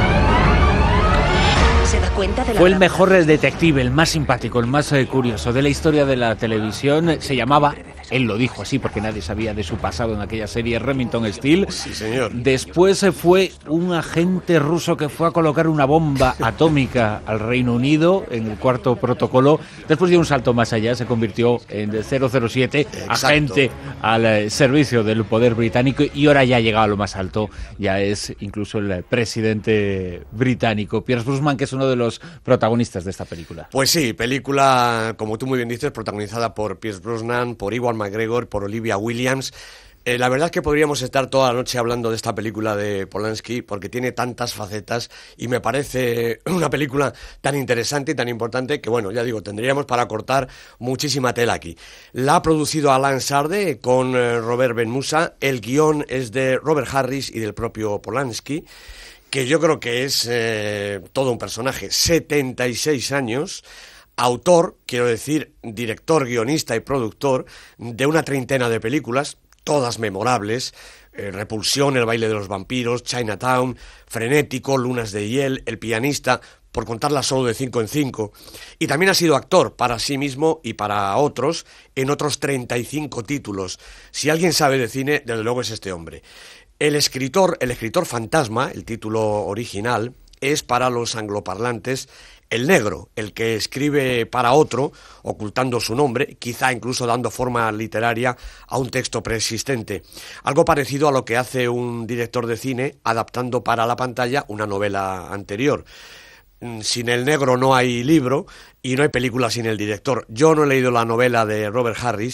¿Se da cuenta de la Fue el mejor detective, el más simpático, el más eh, curioso de la historia de la televisión. Se llamaba, él lo dijo así porque nadie sabía de su pasado en aquella serie, Remington Steele. Sí, señor. Después eh, fue un agente ruso que fue a colocar una bomba atómica al Reino Unido en el cuarto protocolo. Después dio un salto más allá, se convirtió en cero cero siete, Exacto. agente al eh, servicio del poder británico, y ahora ya ha llegado a lo más alto, ya es incluso el presidente británico. Pierce Brosnan, que es uno de los protagonistas de esta película. Pues sí, película, como tú muy bien dices, protagonizada por Pierce Brosnan, por Ewan McGregor, por Olivia Williams. Eh, la verdad es que podríamos estar toda la noche hablando de esta película de Polanski, porque tiene tantas facetas y me parece una película tan interesante y tan importante que, bueno, ya digo, tendríamos para cortar muchísima tela aquí. La ha producido Alan Sarde con eh, Robert Ben Musa. El guión es de Robert Harris y del propio Polanski, que yo creo que es eh, todo un personaje. setenta y seis años, autor, quiero decir, director, guionista y productor de una treintena de películas, todas memorables: eh, Repulsión, El baile de los vampiros, Chinatown, Frenético, Lunas de hiel, El pianista, por contarlas solo de cinco en cinco. Y también ha sido actor para sí mismo y para otros en otros treinta y cinco títulos. Si alguien sabe de cine, desde luego es este hombre. El escritor, el escritor fantasma, el título original, es para los angloparlantes el negro, el que escribe para otro, ocultando su nombre, quizá incluso dando forma literaria a un texto preexistente. Algo parecido a lo que hace un director de cine adaptando para la pantalla una novela anterior. Sin el negro no hay libro y no hay película sin el director. Yo no he leído la novela de Robert Harris,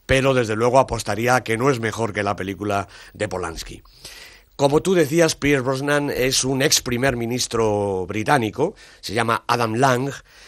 pero desde luego apostaría a que no es mejor que la película de Polanski. Como tú decías, Pierce Brosnan es un ex primer ministro británico, se llama Adam Lang,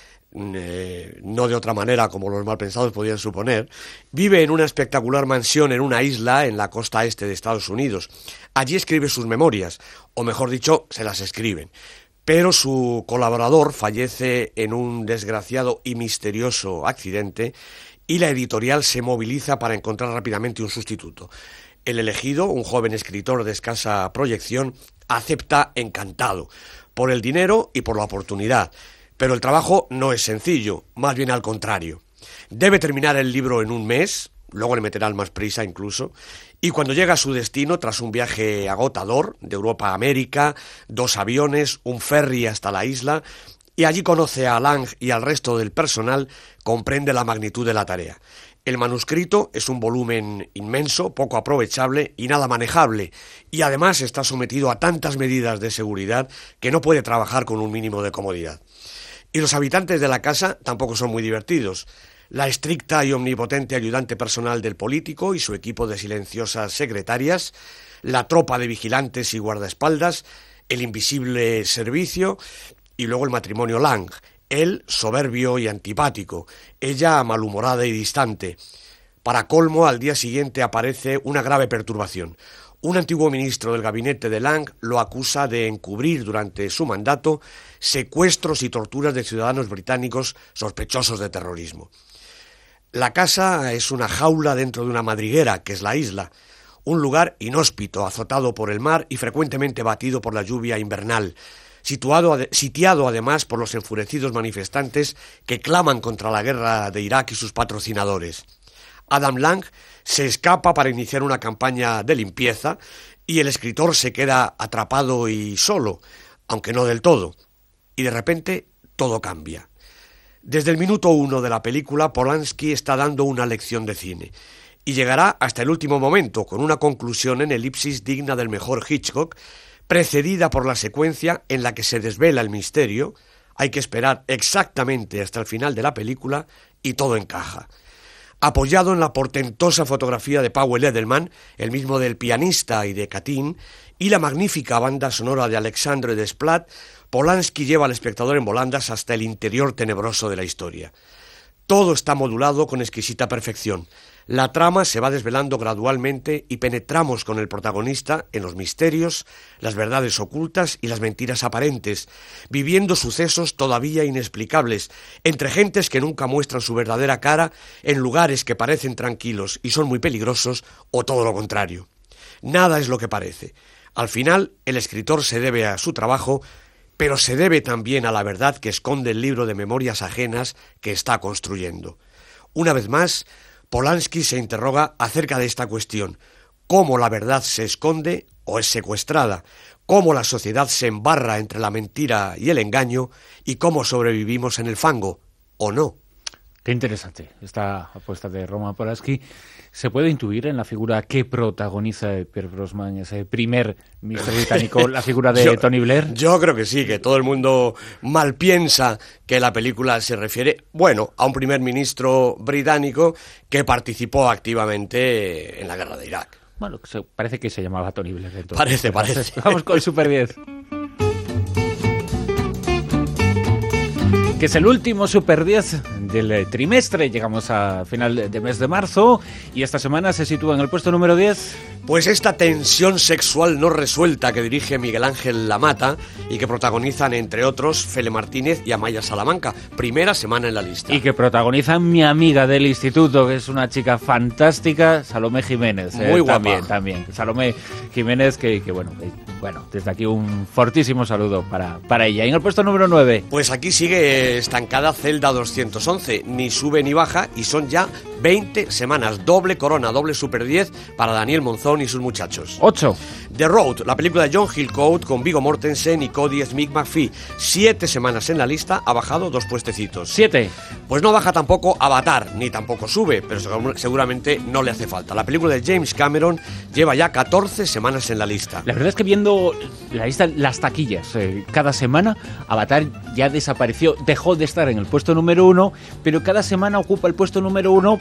eh, no de otra manera como los malpensados podían suponer. Vive en una espectacular mansión en una isla en la costa este de Estados Unidos. Allí escribe sus memorias, o mejor dicho, se las escriben. Pero su colaborador fallece en un desgraciado y misterioso accidente y la editorial se moviliza para encontrar rápidamente un sustituto. El elegido, un joven escritor de escasa proyección, acepta encantado, por el dinero y por la oportunidad. Pero el trabajo no es sencillo, más bien al contrario. Debe terminar el libro en un mes, luego le meterán más prisa incluso, y cuando llega a su destino, tras un viaje agotador, de Europa a América, dos aviones, un ferry hasta la isla, y allí conoce a Lang y al resto del personal, comprende la magnitud de la tarea. El manuscrito es un volumen inmenso, poco aprovechable y nada manejable, y además está sometido a tantas medidas de seguridad que no puede trabajar con un mínimo de comodidad. Y los habitantes de la casa tampoco son muy divertidos. La estricta y omnipotente ayudante personal del político y su equipo de silenciosas secretarias, la tropa de vigilantes y guardaespaldas, el invisible servicio y luego el matrimonio Lang. Él soberbio y antipático, ella malhumorada y distante. Para colmo, al día siguiente aparece una grave perturbación. Un antiguo ministro del gabinete de Lang lo acusa de encubrir durante su mandato secuestros y torturas de ciudadanos británicos sospechosos de terrorismo. La casa es una jaula dentro de una madriguera, que es la isla, un lugar inhóspito, azotado por el mar y frecuentemente batido por la lluvia invernal, situado, sitiado además por los enfurecidos manifestantes que claman contra la guerra de Irak y sus patrocinadores. Adam Lang se escapa para iniciar una campaña de limpieza y el escritor se queda atrapado y solo, aunque no del todo. Y de repente todo cambia. Desde el minuto uno de la película, Polanski está dando una lección de cine. Y llegará hasta el último momento, con una conclusión en elipsis digna del mejor Hitchcock, precedida por la secuencia en la que se desvela el misterio. Hay que esperar exactamente hasta el final de la película y todo encaja. Apoyado en la portentosa fotografía de Powell Edelman, el mismo del pianista y de Katyn, y la magnífica banda sonora de Alexandre Desplat, Polanski lleva al espectador en volandas hasta el interior tenebroso de la historia. Todo está modulado con exquisita perfección. La trama se va desvelando gradualmente y penetramos con el protagonista en los misterios, las verdades ocultas y las mentiras aparentes, viviendo sucesos todavía inexplicables, entre gentes que nunca muestran su verdadera cara, en lugares que parecen tranquilos y son muy peligrosos, o todo lo contrario. Nada es lo que parece. Al final, el escritor se debe a su trabajo, pero se debe también a la verdad que esconde el libro de memorias ajenas que está construyendo. Una vez más, Polanski se interroga acerca de esta cuestión: cómo la verdad se esconde o es secuestrada, cómo la sociedad se embarra entre la mentira y el engaño y cómo sobrevivimos en el fango, o no. Qué interesante esta apuesta de Roman Polanski. ¿Se puede intuir en la figura que protagoniza Pierce Brosnan, ese primer ministro británico, la figura de yo, Tony Blair? Yo creo que sí, que todo el mundo mal piensa que la película se refiere, bueno, a un primer ministro británico que participó activamente en la guerra de Irak. Bueno, parece que se llamaba Tony Blair. Entonces. Parece, parece. Vamos con Super diez. Que es el último Super diez del trimestre. Llegamos a final de mes de marzo y esta semana se sitúa en el puesto número diez. Pues esta tensión sexual no resuelta que dirige Miguel Ángel Lamata y que protagonizan, entre otros, Fele Martínez y Amaya Salamanca. Primera semana en la lista. Y que protagonizan mi amiga del instituto, que es una chica fantástica, Salomé Jiménez. Muy eh, guapa. También, también. Salomé Jiménez, que, que bueno, que, bueno, desde aquí un fortísimo saludo para, para ella. Y en el puesto número nueve. Pues aquí sigue estancada Celda doscientos once, ni sube ni baja, y son ya veinte semanas, doble corona, doble Super diez para Daniel Monzón y sus muchachos. ocho. The Road, la película de John Hillcoat con Viggo Mortensen y Cody Smith McPhee. Siete semanas en la lista, ha bajado dos puestecitos. Siete. Pues no baja tampoco Avatar, ni tampoco sube, pero seguramente no le hace falta. La película de James Cameron lleva ya catorce semanas en la lista. La verdad es que viendo la lista, las taquillas, eh, cada semana, Avatar ya desapareció, dejó de estar en el puesto número uno, pero cada semana ocupa el puesto número uno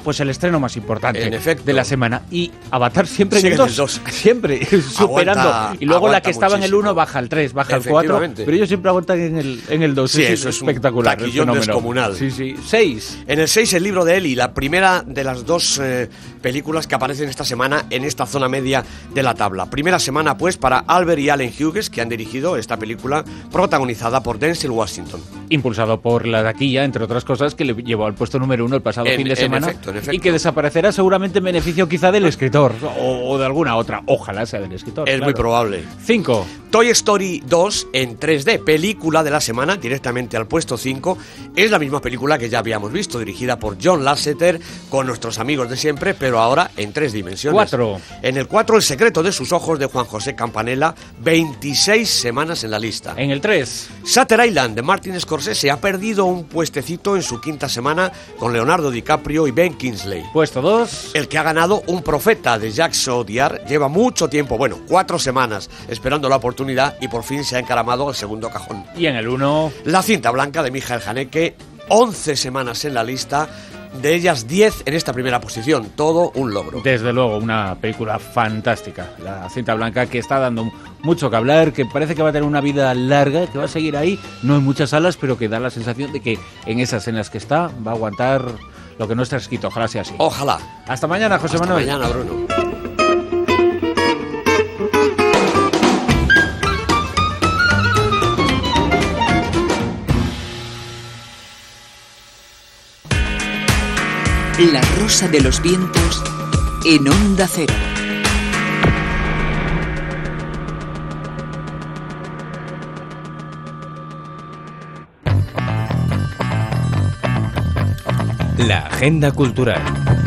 pues el estreno más importante En efecto. de la semana. Y Avatar siempre en Sigue el en el dos. dos. Siempre, superando. Aguanta- y luego la aguanta que estaba en el muchísimo. uno baja al tres, baja al cuatro. Efectivamente. Pero ellos siempre aguantan en el, en el dos. Sí, es eso es un espectacular. taquillón el fenómeno. descomunal. Sí, sí. seis. En el seis, el libro de Eli, la primera de las dos eh, películas que aparecen esta semana en esta zona media de la tabla. Primera semana, pues, para Albert y Allen Hughes, que han dirigido esta película protagonizada por Denzel Washington. Impulsado por la taquilla, entre otras cosas, que le llevó al puesto número uno el pasado En- fin de en semana. efecto, en efecto. Y que desaparecerá seguramente en beneficio quizá del escritor o, o de alguna otra. Ojalá sea del escritor. Es claro. muy probable. Cinco. Toy Story dos en tres D, película de la semana, directamente al puesto cinco. Es la misma película que ya habíamos visto, dirigida por John Lasseter, con nuestros amigos de siempre, pero ahora en tres dimensiones. Cuatro. En el cuatro, El secreto de sus ojos, de Juan José Campanella, veintiséis semanas en la lista. En el tres. Shutter Island, de Martin Scorsese, ha perdido un puestecito en su quinta semana con Leonardo DiCaprio y Ben Kingsley. Puesto dos. El que ha ganado Un profeta, de Jacques Audiard, lleva mucho tiempo, bueno, cuatro semanas, esperando la oportunidad y por fin se ha encaramado al segundo cajón. Y en el uno. La cinta blanca, de Michael Haneke, once semanas en la lista, de ellas diez en esta primera posición, todo un logro. Desde luego, una película fantástica. La cinta blanca, que está dando mucho que hablar, que parece que va a tener una vida larga, que va a seguir ahí, no en muchas salas, pero que da la sensación de que en esas en las que está va a aguantar lo que no está escrito. Ojalá sea así. Ojalá. Hasta mañana, José Hasta Manuel. mañana, Bruno. La Rosa de los Vientos en Onda Cero. La agenda cultural.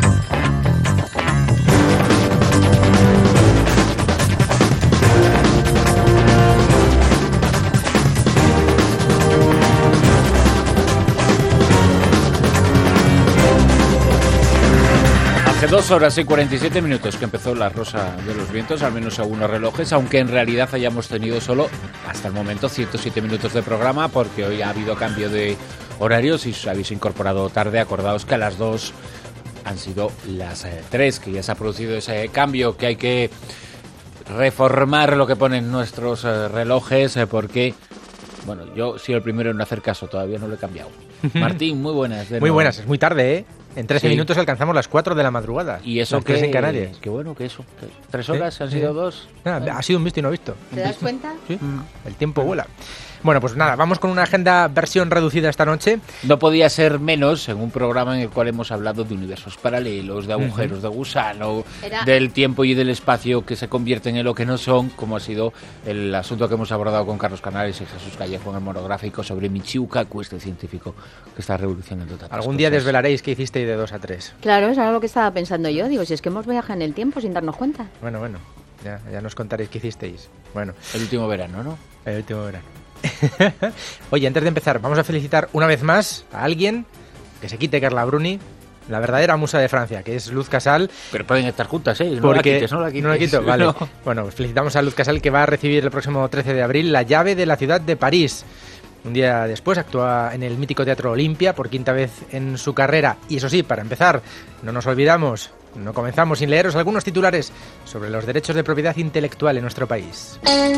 Hace dos horas y cuarenta y siete minutos que empezó La Rosa de los Vientos, al menos según los relojes, aunque en realidad hayamos tenido solo, hasta el momento, ciento siete minutos de programa, porque hoy ha habido cambio de horarios y os habéis incorporado tarde. Acordaos que a las dos han sido las eh, tres, que ya se ha producido ese cambio, que hay que reformar lo que ponen nuestros eh, relojes, eh, porque, bueno, yo soy el primero en no hacer caso, todavía no lo he cambiado. Martín, muy buenas. Muy buenas, es muy tarde, ¿eh? En trece Sí. minutos alcanzamos las cuatro de la madrugada. Y eso las que tres en Canarias. Qué bueno que eso. que ¿Tres horas? Sí, ¿Han sí. sido dos? Ah, ha sido un visto y no visto. ¿Te das cuenta? Sí, el tiempo vuela. Bueno, pues nada, vamos con una agenda versión reducida esta noche. No podía ser menos en un programa en el cual hemos hablado de universos paralelos, de agujeros Ujú. de gusano, Era- del tiempo y del espacio que se convierten en lo que no son, como ha sido el asunto que hemos abordado con Carlos Canales y Jesús Callejo en el monográfico sobre Michio Kaku, este científico que está revolucionando tantas Algún día cosas. desvelaréis qué hicisteis de dos a tres. Claro, es algo que estaba pensando yo. Digo, si es que hemos viajado en el tiempo sin darnos cuenta. Bueno, bueno, ya, ya nos contaréis qué hicisteis. Bueno, El último verano, ¿no? el último verano. Oye, antes de empezar, vamos a felicitar una vez más a alguien que se quite Carla Bruni, la verdadera musa de Francia, que es Luz Casal. Pero pueden estar juntas, ¿eh? No Porque la quites, no la quites. no la quito, vale. No. Bueno, pues felicitamos a Luz Casal, que va a recibir el próximo trece de abril la llave de la ciudad de París. Un día después actúa en el mítico Teatro Olimpia por quinta vez en su carrera. Y eso sí, para empezar, no nos olvidamos, no comenzamos sin leeros algunos titulares sobre los derechos de propiedad intelectual en nuestro país.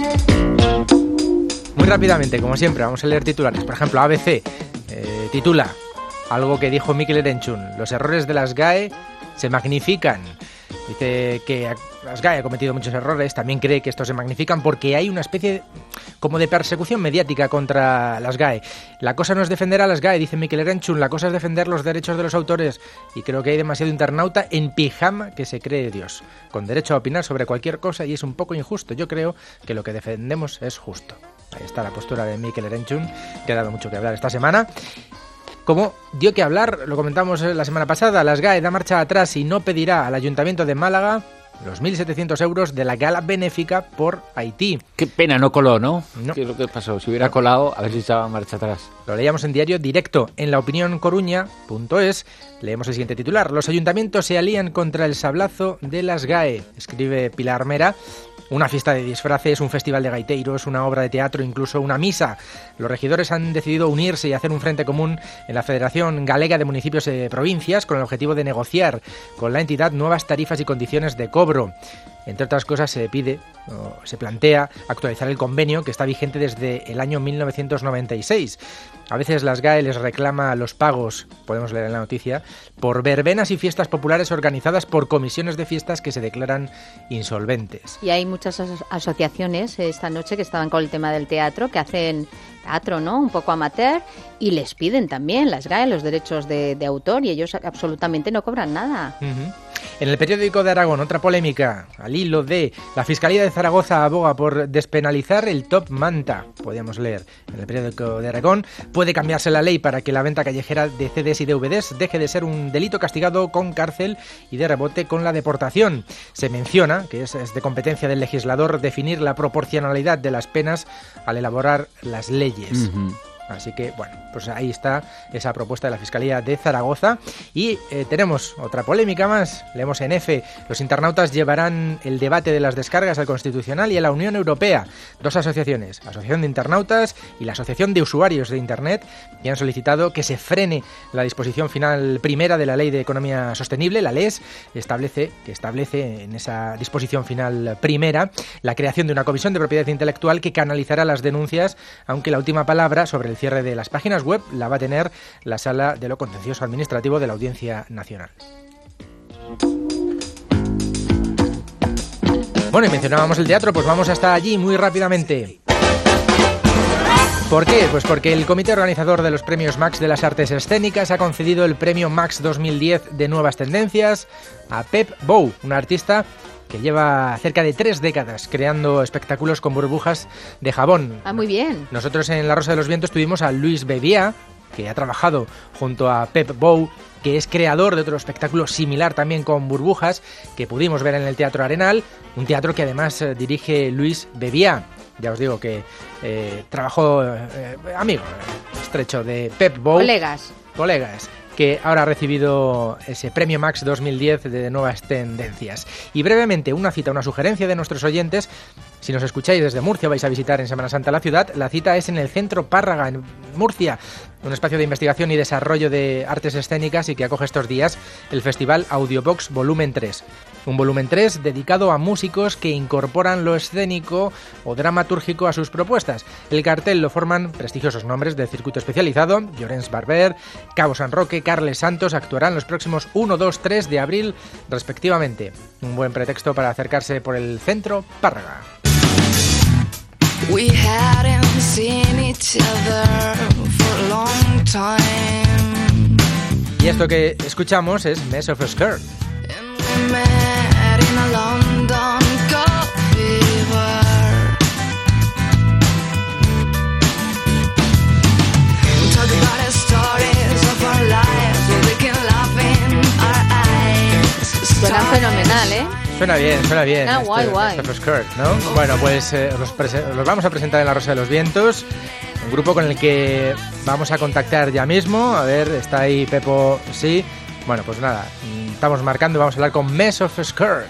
Muy rápidamente, como siempre, vamos a leer titulares. Por ejemplo, A B C eh, titula algo que dijo Mikel Erenchun: los errores de las G A E se magnifican. Dice que las G A E ha cometido muchos errores, también cree que estos se magnifican porque hay una especie de, como de persecución mediática contra las G A E. La cosa no es defender a las G A E, dice Mikel Erenchun, la cosa es defender los derechos de los autores, y creo que hay demasiado internauta en pijama que se cree Dios, con derecho a opinar sobre cualquier cosa, y es un poco injusto. Yo creo que lo que defendemos es justo. Ahí está la postura de Mikel Erenchun, que ha dado mucho que hablar esta semana. Como dio que hablar, lo comentamos la semana pasada, las G A E da marcha atrás y no pedirá al Ayuntamiento de Málaga los mil setecientos euros de la gala benéfica por Haití. Qué pena, no coló, ¿no? No. ¿Qué es lo que pasó? Si hubiera colado, a ver si echaba marcha atrás. Lo leíamos en diario directo en la opinión coruña punto es. Leemos el siguiente titular: los ayuntamientos se alían contra el sablazo de las G A E. Escribe Pilar Mera. una fiesta de disfraces, un festival de gaiteiros, una obra de teatro, incluso una misa. Los regidores han decidido unirse y hacer un frente común en la Federación Galega de Municipios y Provincias con el objetivo de negociar con la entidad nuevas tarifas y condiciones de cobro. Entre otras cosas, se pide o se plantea actualizar el convenio que está vigente desde el año mil novecientos noventa y seis. A veces las G A E les reclama los pagos, podemos leer en la noticia, por verbenas y fiestas populares organizadas por comisiones de fiestas que se declaran insolventes. Y hay muchas aso- asociaciones esta noche que estaban con el tema del teatro, que hacen teatro, ¿no?, un poco amateur, y les piden también las G A E los derechos de, de autor, y ellos absolutamente no cobran nada. Uh-huh. En el periódico de Aragón, otra polémica, al hilo de la Fiscalía de Zaragoza aboga por despenalizar el top manta, podíamos leer en el periódico de Aragón. Puede cambiarse la ley para que la venta callejera de C Ds y D V Ds deje de ser un delito castigado con cárcel y de rebote con la deportación. Se menciona que es, es de competencia del legislador definir la proporcionalidad de las penas al elaborar las leyes. Uh-huh. Así que, bueno, pues ahí está esa propuesta de la Fiscalía de Zaragoza. Y eh, tenemos otra polémica más. Leemos en F. Los internautas llevarán el debate de las descargas al Constitucional y a la Unión Europea. Dos asociaciones, Asociación de Internautas y la Asociación de Usuarios de Internet, que han solicitado que se frene la disposición final primera de la Ley de Economía Sostenible, la L E S, establece, que establece en esa disposición final primera la creación de una comisión de propiedad intelectual que canalizará las denuncias, aunque la última palabra sobre el cierre de las páginas web la va a tener la Sala de lo Contencioso Administrativo de la Audiencia Nacional. Bueno, y mencionábamos el teatro, pues vamos hasta allí muy rápidamente. ¿Por qué? Pues porque el comité organizador de los premios Max de las Artes Escénicas ha concedido el premio Max dos mil diez de Nuevas Tendencias a Pep Bou, una artista que lleva cerca de tres décadas creando espectáculos con burbujas de jabón. Ah, muy bien. Nosotros en La Rosa de los Vientos tuvimos a Luis Bebiá, que ha trabajado junto a Pep Bou, que es creador de otro espectáculo similar también con burbujas, que pudimos ver en el Teatro Arenal, un teatro que además eh, dirige Luis Bebiá. Ya os digo que eh, trabajó eh, amigo estrecho de Pep Bou. Colegas. Colegas. Que ahora ha recibido ese premio Max dos mil diez de Nuevas Tendencias. Y brevemente, una cita, una sugerencia de nuestros oyentes. Si nos escucháis desde Murcia, vais a visitar en Semana Santa la ciudad, la cita es en el Centro Párraga, en Murcia, un espacio de investigación y desarrollo de artes escénicas y que acoge estos días el Festival Audiobox Volumen tres. Un volumen tres dedicado a músicos que incorporan lo escénico o dramatúrgico a sus propuestas. El cartel lo forman prestigiosos nombres del circuito especializado. Llorenç Barber, Cabo San Roque, Carles Santos actuarán los próximos uno, dos, tres de abril respectivamente. Un buen pretexto para acercarse por el Centro Párraga. We hadn't seen each other for a long time. Y esto que escuchamos es Mess of a Skirt. In a London coffee bar. We talk about the stories of our lives, so we can laugh in our eyes. Suena fenomenal, ¿eh? Suena bien, suena bien. Ah, este, guay, guay. Este Skirt, ¿no? Bueno, pues eh, los, prese- los vamos a presentar en La Rosa de los Vientos. Un grupo con el que vamos a contactar ya mismo. A ver, está ahí Pepo, sí. Bueno, pues nada, estamos marcando y vamos a hablar con Mess of a Skirt.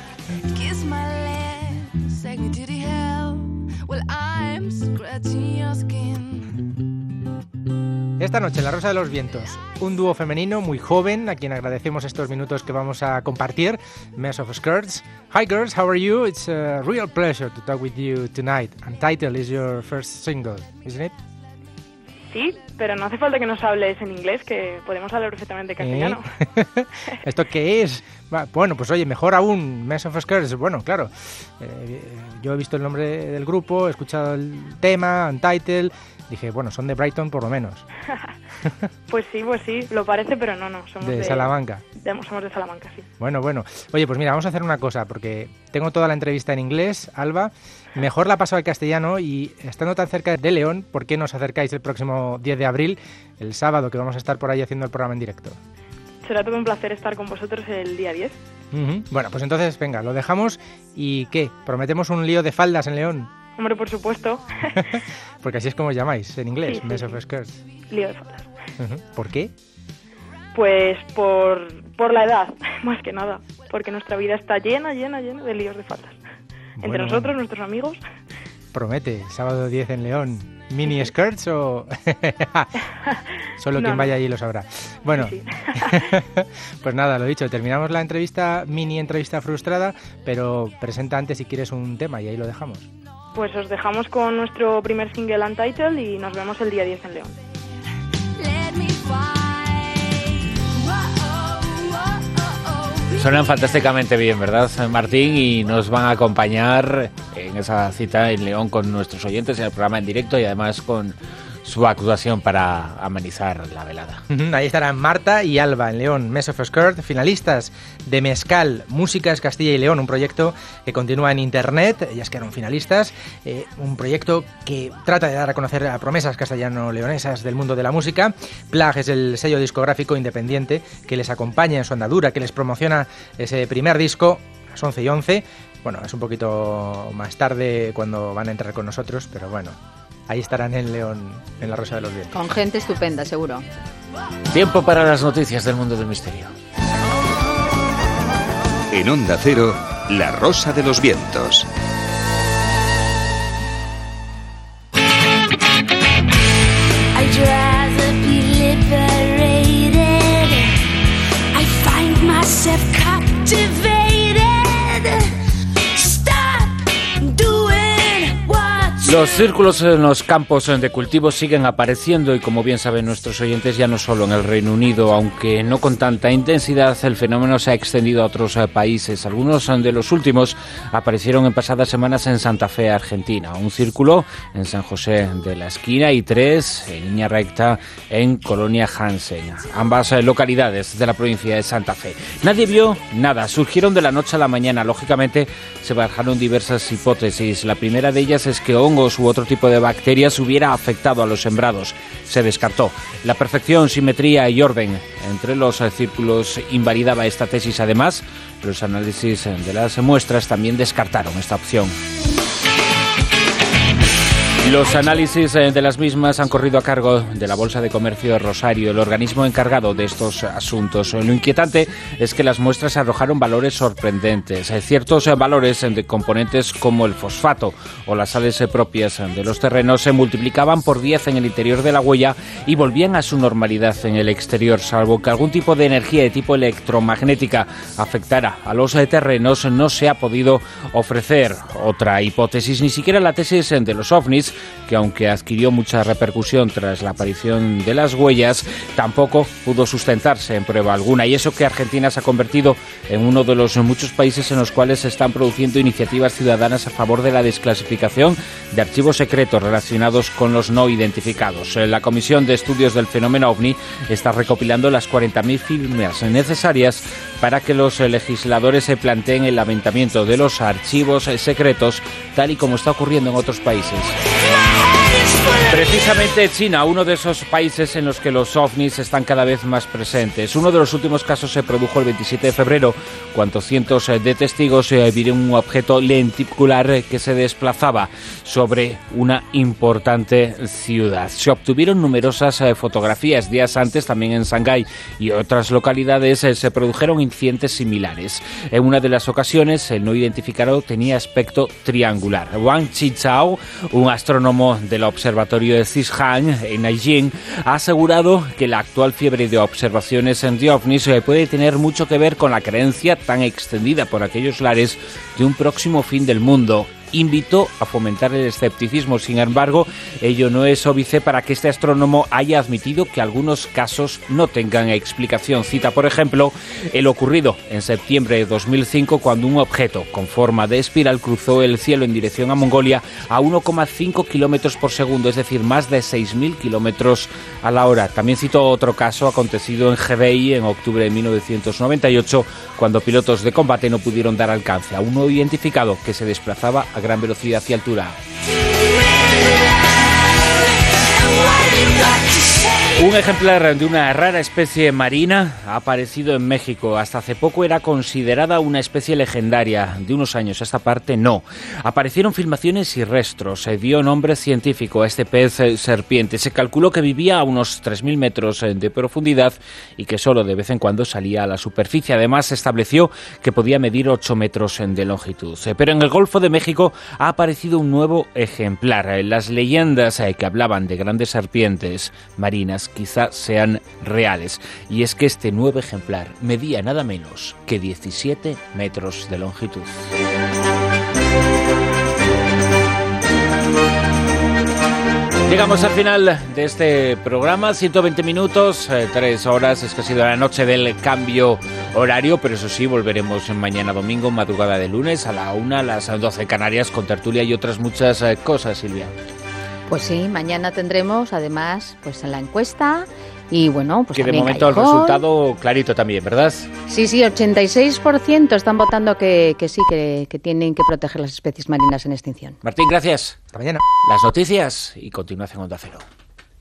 Esta noche en La Rosa de los Vientos, un dúo femenino muy joven, a quien agradecemos estos minutos que vamos a compartir, Mess of Skirts. Hi girls, how are you? It's a real pleasure to talk with you tonight. Untitled is your first single, isn't it? Sí, pero no hace falta que nos hables en inglés, que podemos hablar perfectamente castellano. ¿Eh? ¿Esto qué es? Bueno, pues oye, mejor aún, Mess of Skirts. Bueno, claro, eh, yo he visto el nombre del grupo, he escuchado el tema, Untitled, dije, bueno, son de Brighton por lo menos. Pues sí, pues sí, lo parece, pero no, no, somos de, de Salamanca. De, somos de Salamanca, sí. Bueno, bueno. Oye, pues mira, vamos a hacer una cosa, porque tengo toda la entrevista en inglés, Alba, mejor la paso al castellano y estando tan cerca de León, ¿por qué no os acercáis el próximo diez de abril, el sábado, que vamos a estar por ahí haciendo el programa en directo? Será todo un placer estar con vosotros el día diez. Uh-huh. Bueno, pues entonces, venga, lo dejamos y ¿qué? ¿Prometemos un lío de faldas en León? Hombre, por supuesto. Porque así es como llamáis en inglés, sí, sí, Mess sí. of Skirts. Lío de faldas. Uh-huh. ¿Por qué? Pues por, por la edad, más que nada. Porque nuestra vida está llena, llena, llena de líos de faldas. Entre Bueno, nosotros, bueno. nuestros amigos. Promete, sábado diez en León. ¿Mini skirts o...? Solo No, quien no. vaya allí lo sabrá. Bueno, Sí, pues nada, lo dicho, terminamos la entrevista, mini entrevista frustrada, pero presenta antes si quieres un tema y ahí lo dejamos. Pues os dejamos con nuestro primer single Untitled y nos vemos el día diez en León. Suenan fantásticamente bien, ¿verdad, Martín? Y nos van a acompañar en esa cita en León con nuestros oyentes en el programa en directo y además con su actuación para amenizar la velada. Ujú, ahí estarán Marta y Alba en León, Mess of Skirt, finalistas de Mezcal, Músicas Castilla y León, un proyecto que continúa en internet, ellas quedaron finalistas, eh, un proyecto que trata de dar a conocer a promesas castellano-leonesas del mundo de la música. Plag es el sello discográfico independiente que les acompaña en su andadura, que les promociona ese primer disco a las once y once. Bueno, es un poquito más tarde cuando van a entrar con nosotros, pero bueno, ahí estarán en León, en la Rosa de los Vientos. Con gente estupenda, seguro. Tiempo para las noticias del mundo del misterio. En Onda Cero, La Rosa de los Vientos. I'd rather be liberated. I find myself captivated. Stop doing what's Los círculos en los campos de cultivo siguen apareciendo y, como bien saben nuestros oyentes, ya no solo en el Reino Unido, aunque no con tanta intensidad, el fenómeno se ha extendido a otros eh, países. Algunos de los últimos aparecieron en pasadas semanas en Santa Fe, Argentina. Un círculo en San José de la Esquina y tres en línea recta en Colonia Hansen, ambas eh, localidades de la provincia de Santa Fe. Nadie vio nada, surgieron de la noche a la mañana. Lógicamente se barajaron diversas hipótesis. La primera de ellas es que hongos u otro tipo de bacterias hubiera afectado a los sembrados. Se descartó. La perfección, simetría y orden entre los eh, círculos invalidaba esta tesis. Además, los análisis eh, de las muestras también descartaron esta opción. Los análisis eh, de las mismas han corrido a cargo de la Bolsa de Comercio de Rosario, el organismo encargado de estos asuntos. Lo inquietante es que las muestras arrojaron valores sorprendentes. Eh, Ciertos eh, valores eh, de componentes como el fosfato o las sales eh, propias eh, de los terrenos se multiplicaban por diez en el interior de la huella y volvían a su normalidad en el exterior, salvo que algún tipo de energía de tipo electromagnética afectara a los eh, terrenos. No se ha podido ofrecer otra hipótesis, ni siquiera la tesis eh, de los ovnis, que aunque adquirió mucha repercusión tras la aparición de las huellas, tampoco pudo sustentarse en prueba alguna. Y eso que Argentina se ha convertido en uno de los muchos países en los cuales se están produciendo iniciativas ciudadanas a favor de la desclasificación de archivos secretos relacionados con los no identificados. La Comisión de Estudios del Fenómeno OVNI está recopilando las cuarenta mil firmas necesarias para que los legisladores se planteen el levantamiento de los archivos secretos, tal y como está ocurriendo en otros países. Precisamente China, uno de esos países en los que los ovnis están cada vez más presentes. Uno de los últimos casos se produjo el veintisiete de febrero, cuando cientos de testigos vieron un objeto lenticular que se desplazaba sobre una importante ciudad. Se obtuvieron numerosas fotografías. Días antes, también en Shanghái y otras localidades, se produjeron incidentes similares. En una de las ocasiones, el no identificado tenía aspecto triangular. Wang Qichao, un astrónomo del observatorio de Xishan en Nanjing, ha asegurado que la actual fiebre de observaciones de ovnis puede tener mucho que ver con la creencia tan extendida por aquellos lares de un próximo fin del mundo. Invitó a fomentar el escepticismo. Sin embargo, ello no es óbice para que este astrónomo haya admitido que algunos casos no tengan explicación. Cita, por ejemplo, el ocurrido en septiembre de dos mil cinco, cuando un objeto con forma de espiral cruzó el cielo en dirección a Mongolia a uno coma cinco kilómetros por segundo, es decir, más de seis mil kilómetros a la hora. También citó otro caso acontecido en Hebei en octubre de mil novecientos noventa y ocho, cuando pilotos de combate no pudieron dar alcance a un no identificado que se desplazaba a gran velocidad y altura. Un ejemplar de una rara especie marina ha aparecido en México. Hasta hace poco era considerada una especie legendaria. De unos años a esta parte, no. Aparecieron filmaciones y restos. Se dio nombre científico a este pez serpiente. Se calculó que vivía a unos tres mil metros de profundidad y que solo de vez en cuando salía a la superficie. Además, se estableció que podía medir ocho metros de longitud. Pero en el Golfo de México ha aparecido un nuevo ejemplar. Las leyendas que hablaban de grandes serpientes marinas quizá sean reales, y es que este nuevo ejemplar medía nada menos que diecisiete metros de longitud. Llegamos al final de este programa, ciento veinte minutos, eh, tres horas, es que ha sido la noche del cambio horario, pero eso sí, volveremos mañana domingo, madrugada de lunes, a la una, a las doce Canarias, con tertulia y otras muchas eh, cosas, Silvia. Pues sí, mañana tendremos además pues la encuesta y bueno, pues que de también momento Callejón. El resultado clarito también, ¿verdad? Sí, sí, ochenta y seis por ciento están votando que, que sí, que, que tienen que proteger las especies marinas en extinción. Martín, gracias. Hasta mañana. Las noticias y continuación Onda Cero.